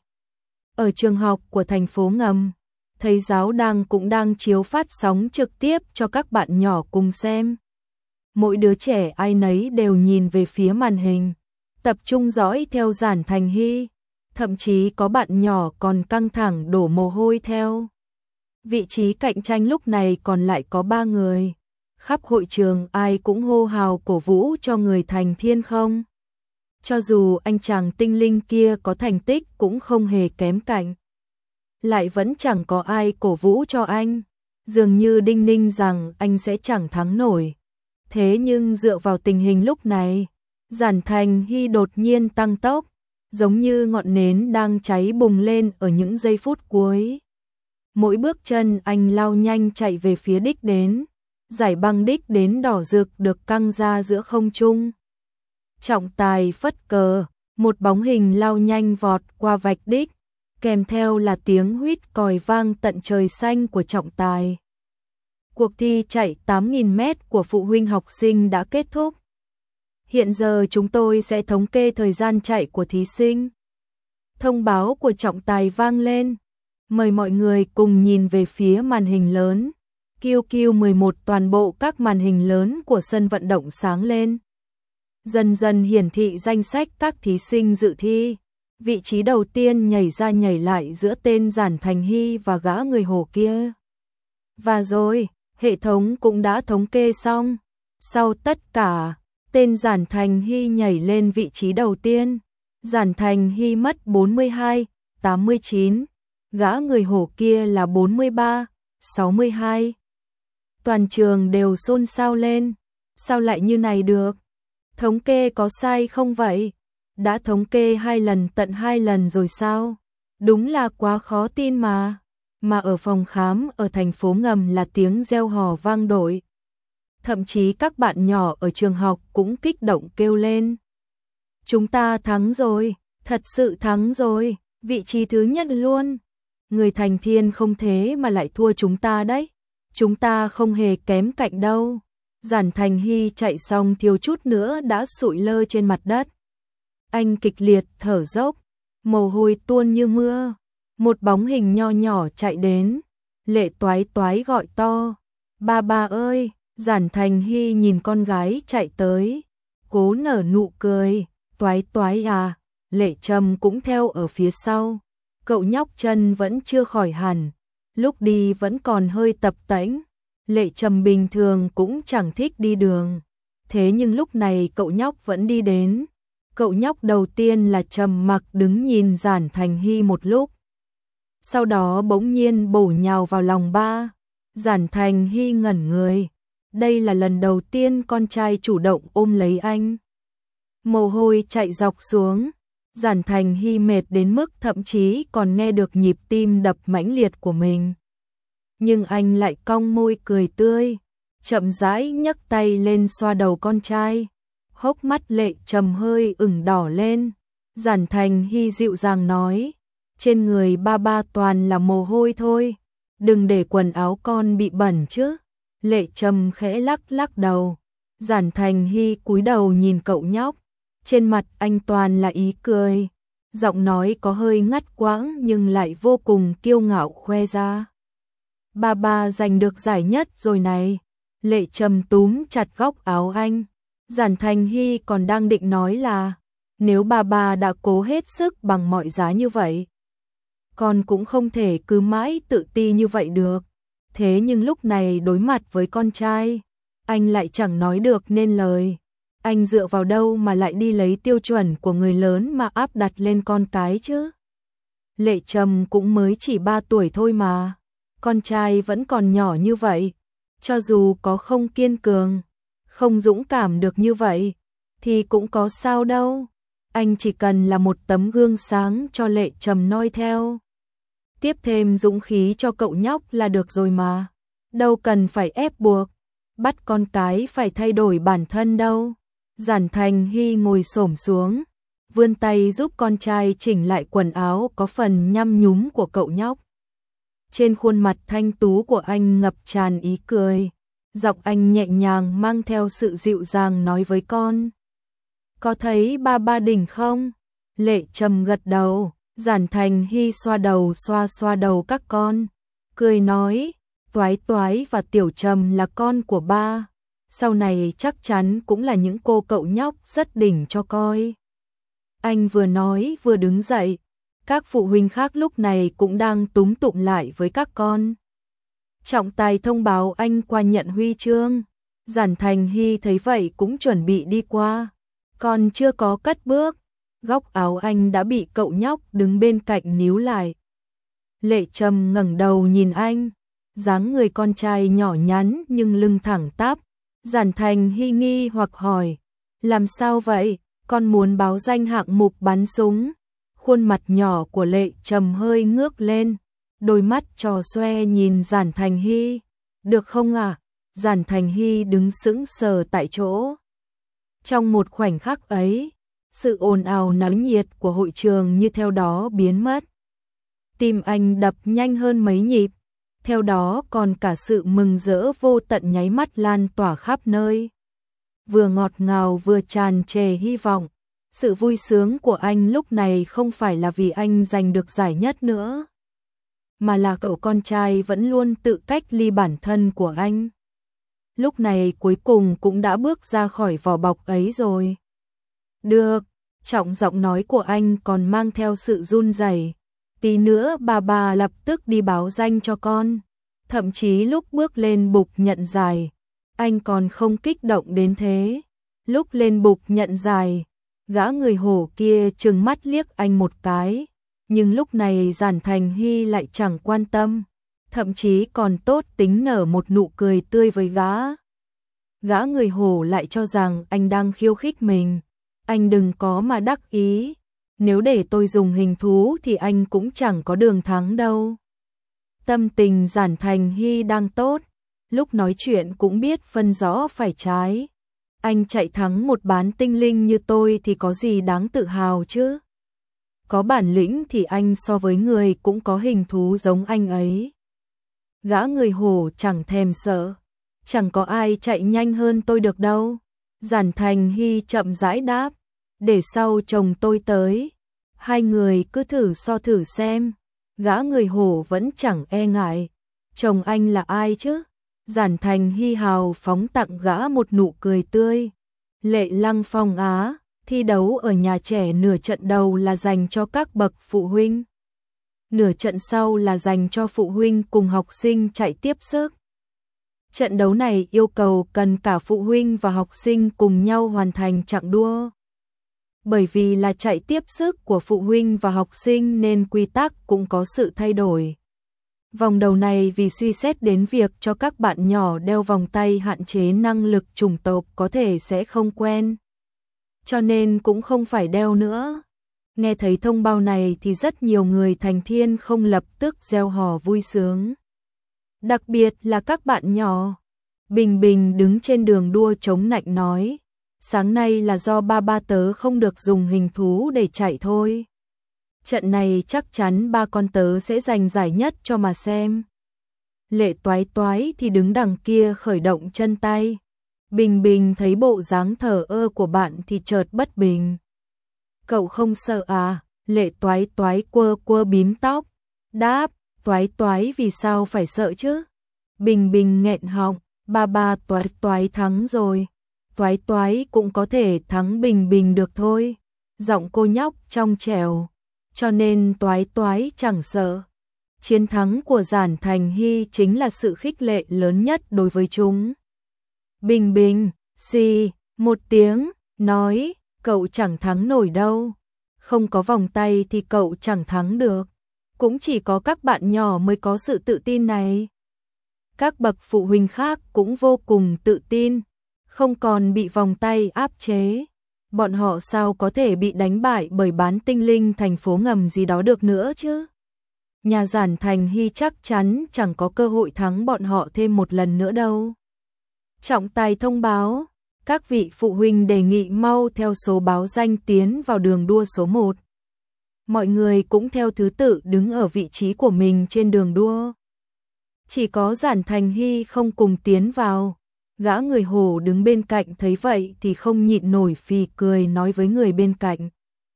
Ở trường học của thành phố ngầm, thầy giáo đang cũng đang chiếu phát sóng trực tiếp cho các bạn nhỏ cùng xem. Mỗi đứa trẻ ai nấy đều nhìn về phía màn hình, tập trung dõi theo Giản Thành Hy, thậm chí có bạn nhỏ còn căng thẳng đổ mồ hôi theo. Vị trí cạnh tranh lúc này còn lại có ba người. Khắp hội trường ai cũng hô hào cổ vũ cho người thành thiên không. Cho dù anh chàng tinh linh kia có thành tích cũng không hề kém cạnh. Lại vẫn chẳng có ai cổ vũ cho anh. Dường như đinh ninh rằng anh sẽ chẳng thắng nổi. Thế nhưng dựa vào tình hình lúc này, Giản Thành Hy đột nhiên tăng tốc, giống như ngọn nến đang cháy bùng lên ở những giây phút cuối. Mỗi bước chân anh lao nhanh chạy về phía đích đến. Giải băng đích đến đỏ rực được căng ra giữa không trung. Trọng tài phất cờ, một bóng hình lao nhanh vọt qua vạch đích, kèm theo là tiếng huýt còi vang tận trời xanh của trọng tài. Cuộc thi chạy tám nghìn mét của phụ huynh học sinh đã kết thúc. Hiện giờ chúng tôi sẽ thống kê thời gian chạy của thí sinh. Thông báo của trọng tài vang lên. Mời mọi người cùng nhìn về phía màn hình lớn. Q Q mười một toàn bộ các màn hình lớn của sân vận động sáng lên. Dần dần hiển thị danh sách các thí sinh dự thi. Vị trí đầu tiên nhảy ra nhảy lại giữa tên Giản Thành Hy và gã người Hồ kia. Và rồi, hệ thống cũng đã thống kê xong. Sau tất cả, tên Giản Thành Hy nhảy lên vị trí đầu tiên. Giản Thành Hy mất bốn mươi hai, tám mươi chín. Gã người Hồ kia là bốn mươi ba, sáu mươi hai. Toàn trường đều xôn xao lên. Sao lại như này được? Thống kê có sai không vậy? Đã thống kê hai lần tận hai lần rồi sao? Đúng là quá khó tin mà. Mà ở phòng khám ở thành phố ngầm là tiếng reo hò vang dội. Thậm chí các bạn nhỏ ở trường học cũng kích động kêu lên. Chúng ta thắng rồi, thật sự thắng rồi, vị trí thứ nhất luôn. Người thành thiên không thế mà lại thua chúng ta đấy. Chúng ta không hề kém cạnh đâu. Giản Thành Hy chạy xong thiếu chút nữa đã sụi lơ trên mặt đất. Anh kịch liệt thở dốc, mồ hôi tuôn như mưa. Một bóng hình nho nhỏ chạy đến. Lệ toái toái gọi to. Ba ba ơi! Giản Thành Hy nhìn con gái chạy tới. Cố nở nụ cười. Toái toái à! Lệ Trầm cũng theo ở phía sau. Cậu nhóc chân vẫn chưa khỏi hẳn. Lúc đi vẫn còn hơi tập tễnh. Lệ Trầm bình thường cũng chẳng thích đi đường. Thế nhưng lúc này cậu nhóc vẫn đi đến. Cậu nhóc đầu tiên là trầm mặc đứng nhìn Giản Thành Hy một lúc. Sau đó bỗng nhiên bổ nhào vào lòng ba. Giản Thành Hy ngẩn người. Đây là lần đầu tiên con trai chủ động ôm lấy anh. Mồ hôi chạy dọc xuống. Giản Thành Hy mệt đến mức thậm chí còn nghe được nhịp tim đập mãnh liệt của mình. Nhưng anh lại cong môi cười tươi, chậm rãi nhấc tay lên xoa đầu con trai. Hốc mắt Lệ Trầm hơi ửng đỏ lên. Giản Thành Hy dịu dàng nói, trên người ba ba toàn là mồ hôi thôi, đừng để quần áo con bị bẩn chứ. Lệ Trầm khẽ lắc lắc đầu. Giản Thành Hy cúi đầu nhìn cậu nhóc, trên mặt anh toàn là ý cười, giọng nói có hơi ngắt quãng nhưng lại vô cùng kiêu ngạo khoe ra. Ba ba giành được giải nhất rồi này. Lệ Trầm túm chặt góc áo anh. Giản Thành Hy còn đang định nói là, nếu ba ba đã cố hết sức bằng mọi giá như vậy, con cũng không thể cứ mãi tự ti như vậy được. Thế nhưng lúc này đối mặt với con trai, anh lại chẳng nói được nên lời. Anh dựa vào đâu mà lại đi lấy tiêu chuẩn của người lớn mà áp đặt lên con cái chứ? Lệ Trầm cũng mới chỉ ba tuổi thôi mà. Con trai vẫn còn nhỏ như vậy. Cho dù có không kiên cường, không dũng cảm được như vậy, thì cũng có sao đâu. Anh chỉ cần là một tấm gương sáng cho Lệ Trầm noi theo. Tiếp thêm dũng khí cho cậu nhóc là được rồi mà. Đâu cần phải ép buộc, bắt con cái phải thay đổi bản thân đâu. Giản Thành Hy ngồi xổm xuống, vươn tay giúp con trai chỉnh lại quần áo có phần nhăm nhúm của cậu nhóc. Trên khuôn mặt thanh tú của anh ngập tràn ý cười, giọng anh nhẹ nhàng mang theo sự dịu dàng nói với con. Có thấy ba ba đỉnh không? Lệ Trầm gật đầu. Giản Thành Hy xoa đầu xoa xoa đầu các con, cười nói, Toái Toái và Tiểu Trầm là con của ba, sau này chắc chắn cũng là những cô cậu nhóc rất đỉnh cho coi. Anh vừa nói vừa đứng dậy, các phụ huynh khác lúc này cũng đang túm tụm lại với các con. Trọng tài thông báo anh qua nhận huy chương. Giản Thành Hy thấy vậy cũng chuẩn bị đi qua, còn chưa có cất bước, góc áo anh đã bị cậu nhóc đứng bên cạnh níu lại. Lệ Trầm ngẩng đầu nhìn anh, dáng người con trai nhỏ nhắn nhưng lưng thẳng tắp. Giản Thành Hy nghi hoặc hỏi, làm sao vậy, con muốn báo danh hạng mục bắn súng? Khuôn mặt nhỏ của Lệ Trầm hơi ngước lên, đôi mắt tròn xoe nhìn Giản Thành Hy. Được không ạ? À? Giản Thành Hy đứng sững sờ tại chỗ. Trong một khoảnh khắc ấy, sự ồn ào náo nhiệt của hội trường như theo đó biến mất. Tim anh đập nhanh hơn mấy nhịp, theo đó còn cả sự mừng rỡ vô tận nháy mắt lan tỏa khắp nơi. Vừa ngọt ngào vừa tràn trề hy vọng. Sự vui sướng của anh lúc này không phải là vì anh giành được giải nhất nữa, mà là cậu con trai vẫn luôn tự cách ly bản thân của anh. Lúc này cuối cùng cũng đã bước ra khỏi vỏ bọc ấy rồi. Được, trọng giọng nói của anh còn mang theo sự run rẩy. Tí nữa bà bà lập tức đi báo danh cho con. Thậm chí lúc bước lên bục nhận giải, anh còn không kích động đến thế. Lúc lên bục nhận giải, gã người hổ kia trừng mắt liếc anh một cái, nhưng lúc này Giản Thành Hy lại chẳng quan tâm, thậm chí còn tốt tính nở một nụ cười tươi với gã. Gã người hổ lại cho rằng anh đang khiêu khích mình. Anh đừng có mà đắc ý, nếu để tôi dùng hình thú thì anh cũng chẳng có đường thắng đâu. Tâm tình Giản Thành Hy đang tốt, lúc nói chuyện cũng biết phân rõ phải trái. Anh chạy thắng một bán tinh linh như tôi thì có gì đáng tự hào chứ? Có bản lĩnh thì anh so với người cũng có hình thú giống anh ấy. Gã người hổ chẳng thèm sợ, chẳng có ai chạy nhanh hơn tôi được đâu. Giản Thành Hy chậm rãi đáp, để sau chồng tôi tới, hai người cứ thử so thử xem. Gã người hổ vẫn chẳng e ngại, chồng anh là ai chứ? Giản Thành Hy hào phóng tặng gã một nụ cười tươi. Lệ Lăng Phong Á, thi đấu ở nhà trẻ nửa trận đầu là dành cho các bậc phụ huynh. Nửa trận sau là dành cho phụ huynh cùng học sinh chạy tiếp sức. Trận đấu này yêu cầu cần cả phụ huynh và học sinh cùng nhau hoàn thành chặng đua. Bởi vì là chạy tiếp sức của phụ huynh và học sinh nên quy tắc cũng có sự thay đổi. Vòng đầu này vì suy xét đến việc cho các bạn nhỏ đeo vòng tay hạn chế năng lực chủng tộc có thể sẽ không quen. Cho nên cũng không phải đeo nữa. Nghe thấy thông báo này thì rất nhiều người thành thiên không lập tức reo hò vui sướng. Đặc biệt là các bạn nhỏ. Bình Bình đứng trên đường đua chống nạnh nói, sáng nay là do ba ba tớ không được dùng hình thú để chạy thôi. Trận này chắc chắn ba con tớ sẽ giành giải nhất cho mà xem. Lệ Toái Toái thì đứng đằng kia khởi động chân tay. Bình Bình thấy bộ dáng thờ ơ của bạn thì chợt bất bình. Cậu không sợ à? Lệ Toái Toái quơ quơ bím tóc. Đáp, Toái Toái vì sao phải sợ chứ? Bình Bình nghẹn họng, ba ba Toái Toái thắng rồi. Toái Toái cũng có thể thắng Bình Bình được thôi. Giọng cô nhóc trong trẻo, cho nên Toái Toái chẳng sợ. Chiến thắng của Giản Thành Hy chính là sự khích lệ lớn nhất đối với chúng. Bình Bình, xì, một tiếng, nói, cậu chẳng thắng nổi đâu. Không có vòng tay thì cậu chẳng thắng được. Cũng chỉ có các bạn nhỏ mới có sự tự tin này. Các bậc phụ huynh khác cũng vô cùng tự tin, không còn bị vòng tay áp chế. Bọn họ sao có thể bị đánh bại bởi bán tinh linh thành phố ngầm gì đó được nữa chứ? Nhà Giản Thành Hy chắc chắn chẳng có cơ hội thắng bọn họ thêm một lần nữa đâu. Trọng tài thông báo, các vị phụ huynh đề nghị mau theo số báo danh tiến vào đường đua số một. Mọi người cũng theo thứ tự đứng ở vị trí của mình trên đường đua. Chỉ có Giản Thành Hy không cùng tiến vào. Gã người hổ đứng bên cạnh thấy vậy thì không nhịn nổi phì cười nói với người bên cạnh.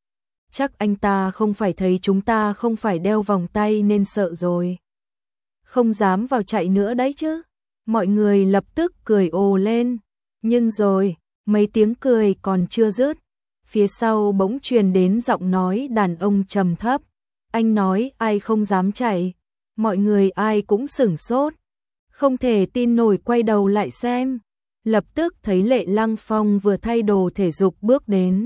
Chắc anh ta không phải thấy chúng ta không phải đeo vòng tay nên sợ rồi. Không dám vào chạy nữa đấy chứ. Mọi người lập tức cười ồ lên. Nhưng rồi, mấy tiếng cười còn chưa dứt. Phía sau bỗng truyền đến giọng nói đàn ông trầm thấp. Anh nói ai không dám chạy. Mọi người ai cũng sửng sốt. Không thể tin nổi quay đầu lại xem. Lập tức thấy Lệ Lăng Phong vừa thay đồ thể dục bước đến.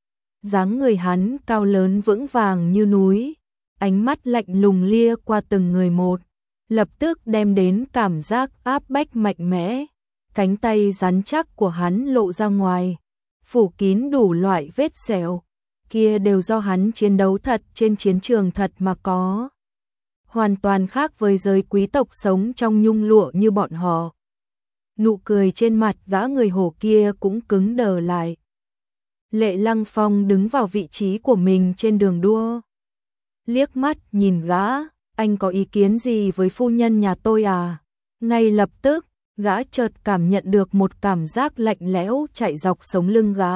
Dáng người hắn cao lớn vững vàng như núi. Ánh mắt lạnh lùng lia qua từng người một. Lập tức đem đến cảm giác áp bách mạnh mẽ. Cánh tay rắn chắc của hắn lộ ra ngoài. Phủ kín đủ loại vết sẹo. Kia đều do hắn chiến đấu thật trên chiến trường thật mà có. Hoàn toàn khác với giới quý tộc sống trong nhung lụa như bọn họ. Nụ cười trên mặt gã người hổ kia cũng cứng đờ lại. Lệ Lăng Phong đứng vào vị trí của mình trên đường đua. Liếc mắt nhìn gã, anh có ý kiến gì với phu nhân nhà tôi à? Ngay lập tức, gã chợt cảm nhận được một cảm giác lạnh lẽo chạy dọc sống lưng gã.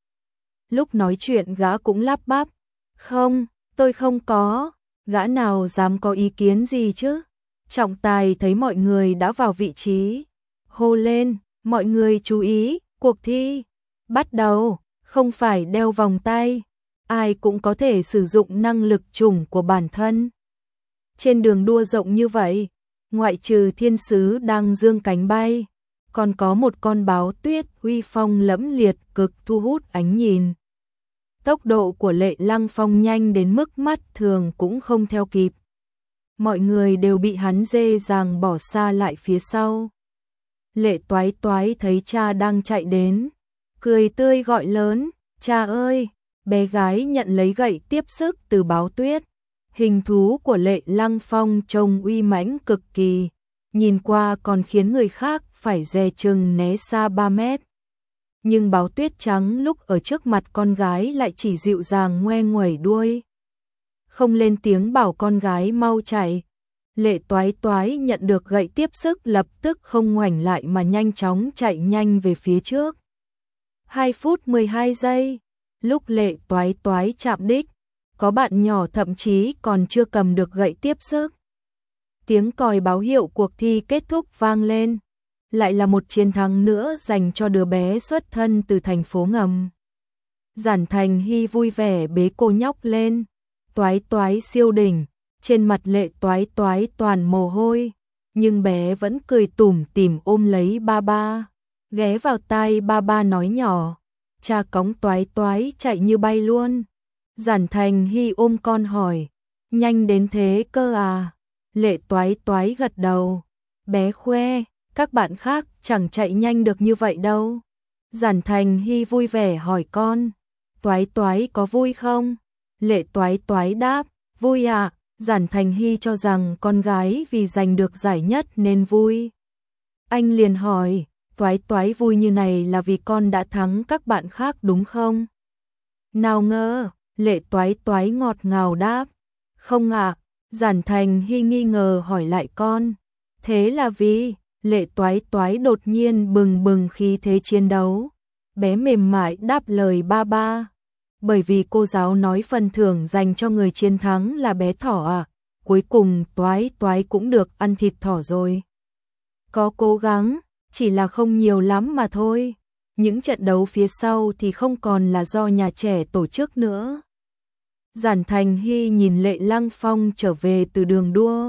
Lúc nói chuyện gã cũng lắp bắp. Không, tôi không có. Gã nào dám có ý kiến gì chứ? Trọng tài thấy mọi người đã vào vị trí. Hô lên, mọi người chú ý, cuộc thi. Bắt đầu, không phải đeo vòng tay. Ai cũng có thể sử dụng năng lực chủng của bản thân. Trên đường đua rộng như vậy, ngoại trừ thiên sứ đang dương cánh bay, còn có một con báo tuyết uy phong lẫm liệt cực thu hút ánh nhìn. Tốc độ của Lệ Lăng Phong nhanh đến mức mắt thường cũng không theo kịp. Mọi người đều bị hắn dễ dàng bỏ xa lại phía sau. Lệ Toái Toái thấy cha đang chạy đến, cười tươi gọi lớn, cha ơi! Bé gái nhận lấy gậy tiếp sức từ báo tuyết. Hình thú của Lệ Lăng Phong trông uy mãnh cực kỳ, nhìn qua còn khiến người khác phải dè chừng né xa ba mét. Nhưng báo tuyết trắng lúc ở trước mặt con gái lại chỉ dịu dàng ngoe nguẩy đuôi. Không lên tiếng bảo con gái mau chạy. Lệ Toái Toái nhận được gậy tiếp sức lập tức không ngoảnh lại mà nhanh chóng chạy nhanh về phía trước. hai phút mười hai giây, lúc Lệ Toái Toái chạm đích, có bạn nhỏ thậm chí còn chưa cầm được gậy tiếp sức. Tiếng còi báo hiệu cuộc thi kết thúc vang lên. Lại là một chiến thắng nữa dành cho đứa bé xuất thân từ thành phố ngầm. Giản Thành Hy vui vẻ bế cô nhóc lên. Toái Toái siêu đỉnh, trên mặt Lệ Toái Toái toàn mồ hôi. nhưng bé vẫn cười tủm tỉm ôm lấy ba ba, ghé vào tai ba ba nói nhỏ, cha cõng Toái Toái chạy như bay luôn. Giản Thành Hy ôm con hỏi, nhanh đến thế cơ à? Lệ Toái Toái gật đầu, bé khoe, các bạn khác chẳng chạy nhanh được như vậy đâu. Giản Thành Hy vui vẻ hỏi con, Toái Toái có vui không? Lệ Toái Toái đáp, vui ạ. À. Giản Thành Hy cho rằng con gái vì giành được giải nhất nên vui. Anh liền hỏi, Toái Toái vui như này là vì con đã thắng các bạn khác đúng không? Nào ngờ, Lệ Toái Toái ngọt ngào đáp, không ạ. À. Giản Thành Hy nghi ngờ hỏi lại con, thế là vì? Lệ Toái Toái đột nhiên bừng bừng khí thế chiến đấu. Bé mềm mại đáp lời ba ba. Bởi vì cô giáo nói phần thưởng dành cho người chiến thắng là bé thỏ à, cuối cùng Toái Toái cũng được ăn thịt thỏ rồi. Có cố gắng, chỉ là không nhiều lắm mà thôi. Những trận đấu phía sau thì không còn là do nhà trẻ tổ chức nữa. Giản Thành Hy nhìn Lệ Lăng Phong trở về từ đường đua.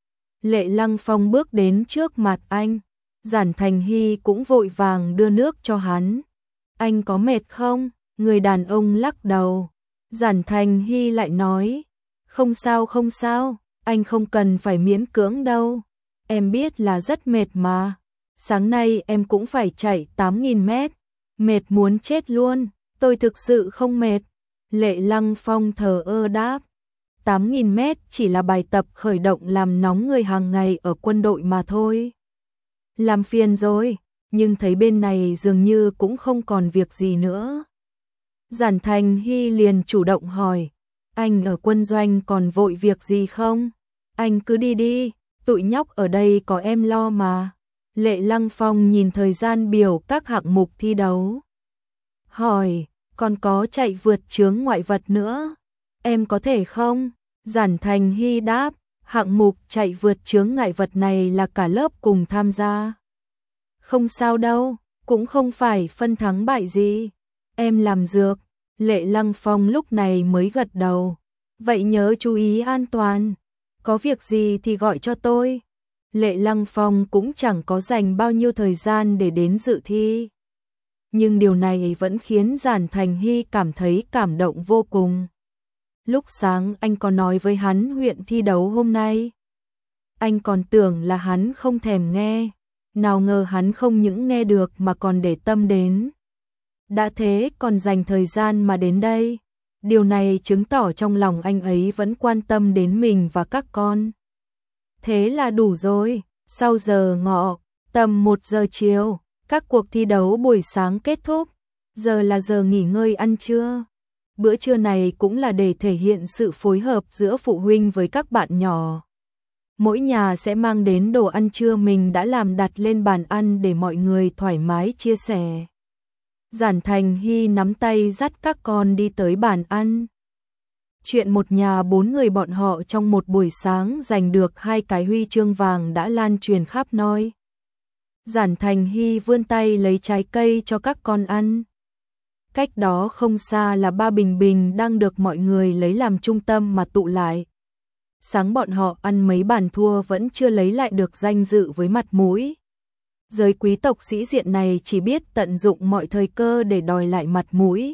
Lệ Lăng Phong bước đến trước mặt anh. Giản Thành Hy cũng vội vàng đưa nước cho hắn. Anh có mệt không? Người đàn ông lắc đầu. Giản Thành Hy lại nói, không sao không sao, anh không cần phải miễn cưỡng đâu. Em biết là rất mệt mà. Sáng nay em cũng phải chạy tám nghìn mét. Mệt muốn chết luôn, tôi thực sự không mệt. Lệ Lăng Phong thờ ơ đáp, tám nghìn mét chỉ là bài tập khởi động làm nóng người hàng ngày ở quân đội mà thôi. Làm phiền rồi, nhưng thấy bên này dường như cũng không còn việc gì nữa. Giản Thành Hy liền chủ động hỏi, anh ở quân doanh còn vội việc gì không? Anh cứ đi đi, tụi nhóc ở đây có em lo mà. Lệ Lăng Phong nhìn thời gian biểu các hạng mục thi đấu. Hỏi, còn có chạy vượt chướng ngoại vật nữa. Em có thể không? Giản Thành Hy đáp, hạng mục chạy vượt chướng ngại vật này là cả lớp cùng tham gia. Không sao đâu, cũng không phải phân thắng bại gì. Em làm dược. Lệ Lăng Phong lúc này mới gật đầu. Vậy nhớ chú ý an toàn. Có việc gì thì gọi cho tôi. Lệ Lăng Phong cũng chẳng có dành bao nhiêu thời gian để đến dự thi. Nhưng điều này vẫn khiến Giản Thành Hy cảm thấy cảm động vô cùng. Lúc sáng anh có nói với hắn huyện thi đấu hôm nay. Anh còn tưởng là hắn không thèm nghe. Nào ngờ hắn không những nghe được mà còn để tâm đến. Đã thế còn dành thời gian mà đến đây. Điều này chứng tỏ trong lòng anh ấy vẫn quan tâm đến mình và các con. Thế là đủ rồi. Sau giờ ngọ, tầm một giờ chiều, các cuộc thi đấu buổi sáng kết thúc. Giờ là giờ nghỉ ngơi ăn trưa. Bữa trưa này cũng là để thể hiện sự phối hợp giữa phụ huynh với các bạn nhỏ. Mỗi nhà sẽ mang đến đồ ăn trưa mình đã làm đặt lên bàn ăn để mọi người thoải mái chia sẻ. Giản Thành Hy nắm tay dắt các con đi tới bàn ăn. Chuyện một nhà bốn người bọn họ trong một buổi sáng giành được hai cái huy chương vàng đã lan truyền khắp nơi. Giản Thành Hy vươn tay lấy trái cây cho các con ăn. Cách đó không xa là ba bình bình đang được mọi người lấy làm trung tâm mà tụ lại. Sáng bọn họ ăn mấy bàn thua vẫn chưa lấy lại được danh dự với mặt mũi. Giới quý tộc sĩ diện này chỉ biết tận dụng mọi thời cơ để đòi lại mặt mũi.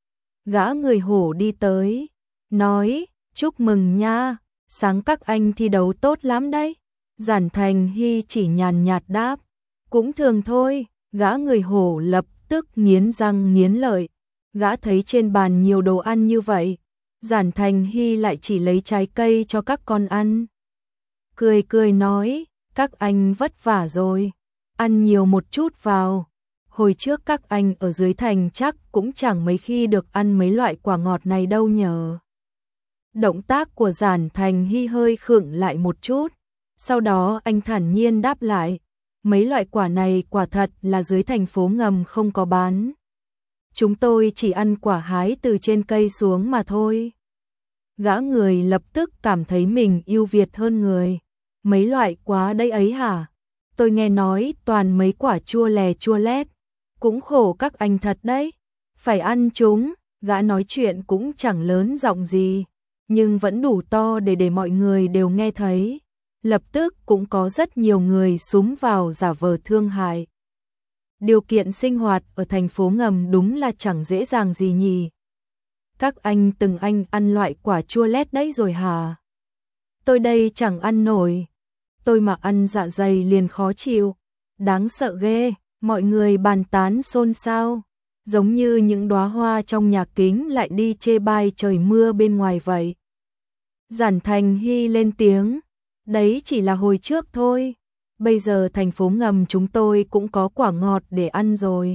Gã người hổ đi tới, nói, chúc mừng nha, sáng các anh thi đấu tốt lắm đấy. Giản Thành Hy chỉ nhàn nhạt đáp, cũng thường thôi. Gã người hổ lập tức nghiến răng nghiến lợi. Gã thấy trên bàn nhiều đồ ăn như vậy, Giản Thành Hy lại chỉ lấy trái cây cho các con ăn. Cười cười nói, các anh vất vả rồi, ăn nhiều một chút vào. Hồi trước các anh ở dưới thành chắc cũng chẳng mấy khi được ăn mấy loại quả ngọt này đâu nhờ. Động tác của Giản Thành Hy hơi khựng lại một chút, sau đó anh thản nhiên đáp lại, mấy loại quả này quả thật là dưới thành phố ngầm không có bán. Chúng tôi chỉ ăn quả hái từ trên cây xuống mà thôi. Gã người lập tức cảm thấy mình ưu việt hơn người. Mấy loại quả đây ấy hả? Tôi nghe nói toàn mấy quả chua lè chua lét. Cũng khổ các anh thật đấy. Phải ăn chúng. Gã nói chuyện cũng chẳng lớn giọng gì, nhưng vẫn đủ to để để mọi người đều nghe thấy. lập tức cũng có rất nhiều người xúm vào giả vờ thương hại. Điều kiện sinh hoạt ở thành phố ngầm đúng là chẳng dễ dàng gì nhỉ. Các anh từng anh ăn loại quả chua lét đấy rồi hả? Tôi đây chẳng ăn nổi. Tôi mà ăn dạ dày liền khó chịu. Đáng sợ ghê, mọi người bàn tán xôn xao. Giống như những đóa hoa trong nhà kính lại đi chê bai trời mưa bên ngoài vậy. Giản Thành Hy lên tiếng. Đấy chỉ là hồi trước thôi. Bây giờ thành phố ngầm chúng tôi cũng có quả ngọt để ăn rồi.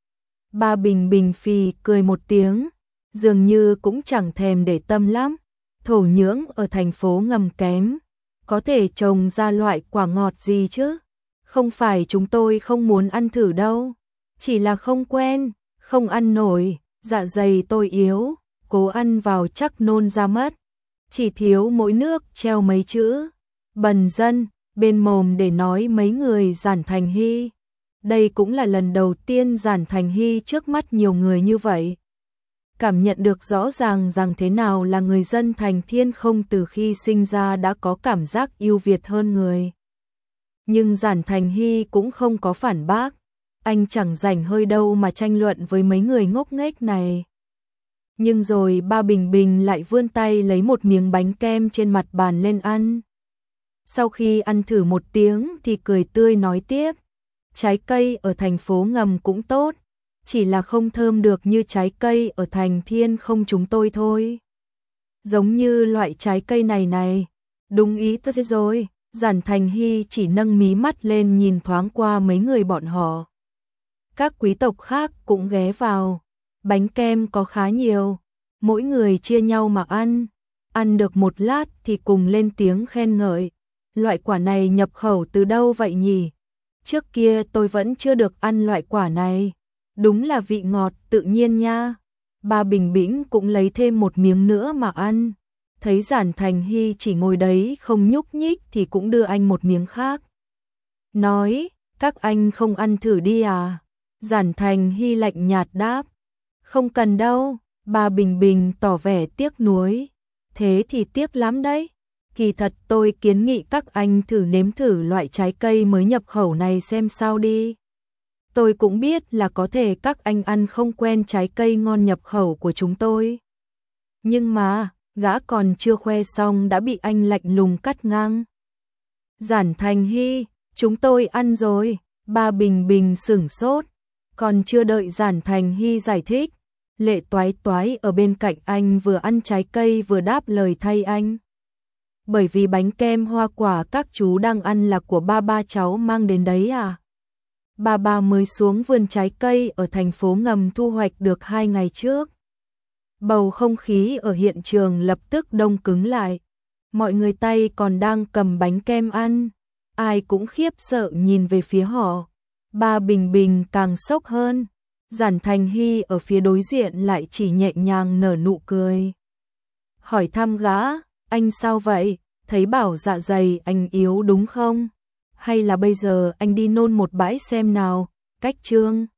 Ba Bình Bình phì cười một tiếng. Dường như cũng chẳng thèm để tâm lắm. Thổ nhưỡng ở thành phố ngầm kém. Có thể trồng ra loại quả ngọt gì chứ? Không phải chúng tôi không muốn ăn thử đâu. Chỉ là không quen, không ăn nổi, dạ dày tôi yếu, cố ăn vào chắc nôn ra mất. Chỉ thiếu mỗi nước treo mấy chữ bần dân bên mồm để nói mấy người Giản Thành Hy. Đây cũng là lần đầu tiên Giản Thành Hy trước mắt nhiều người như vậy. Cảm nhận được rõ ràng rằng thế nào là người dân thành Thiên không từ khi sinh ra đã có cảm giác ưu việt hơn người. Nhưng Giản Thành Hy cũng không có phản bác. Anh chẳng rảnh hơi đâu mà tranh luận với mấy người ngốc nghếch này. Nhưng rồi Ba Bình Bình lại vươn tay lấy một miếng bánh kem trên mặt bàn lên ăn. Sau khi ăn thử một tiếng thì cười tươi nói tiếp. Trái cây ở thành phố ngầm cũng tốt. Chỉ là không thơm được như trái cây ở thành Thiên không chúng tôi thôi. Giống như loại trái cây này này. Đúng ý tôi rồi. Giản Thành Hy chỉ nâng mí mắt lên nhìn thoáng qua mấy người bọn họ. Các quý tộc khác cũng ghé vào. Bánh kem có khá nhiều. Mỗi người chia nhau mà ăn. Ăn được một lát thì cùng lên tiếng khen ngợi. Loại quả này nhập khẩu từ đâu vậy nhỉ? Trước kia tôi vẫn chưa được ăn loại quả này. Đúng là vị ngọt tự nhiên nha. Ba Bình Bĩnh cũng lấy thêm một miếng nữa mà ăn. Thấy Giản Thành Hy chỉ ngồi đấy không nhúc nhích thì cũng đưa anh một miếng khác. Nói, các anh không ăn thử đi à? Giản Thành Hy lạnh nhạt đáp. Không cần đâu. Ba Bình Bình tỏ vẻ tiếc nuối. Thế thì tiếc lắm đấy. Kỳ thật tôi kiến nghị các anh thử nếm thử loại trái cây mới nhập khẩu này xem sao đi. Tôi cũng biết là có thể các anh ăn không quen trái cây ngon nhập khẩu của chúng tôi. Nhưng mà, gã còn chưa khoe xong đã bị anh lạnh lùng cắt ngang. Giản Thành Hy, chúng tôi ăn rồi. Ba Bình Bình sửng sốt. Còn chưa đợi Giản Thành Hy giải thích. Lệ Toái Toái ở bên cạnh anh vừa ăn trái cây vừa đáp lời thay anh. Bởi vì bánh kem hoa quả các chú đang ăn là của ba ba cháu mang đến đấy à? Ba ba mới xuống vườn trái cây ở thành phố ngầm thu hoạch được hai ngày trước. Bầu không khí ở hiện trường lập tức đông cứng lại. Mọi người tay còn đang cầm bánh kem ăn. Ai cũng khiếp sợ nhìn về phía họ. Ba Bình Bình càng sốc hơn. Giản Thành Hy ở phía đối diện lại chỉ nhẹ nhàng nở nụ cười. Hỏi thăm gã, anh sao vậy? Thấy bảo dạ dày anh yếu đúng không? Hay là bây giờ anh đi nôn một bãi xem nào? Cách Trương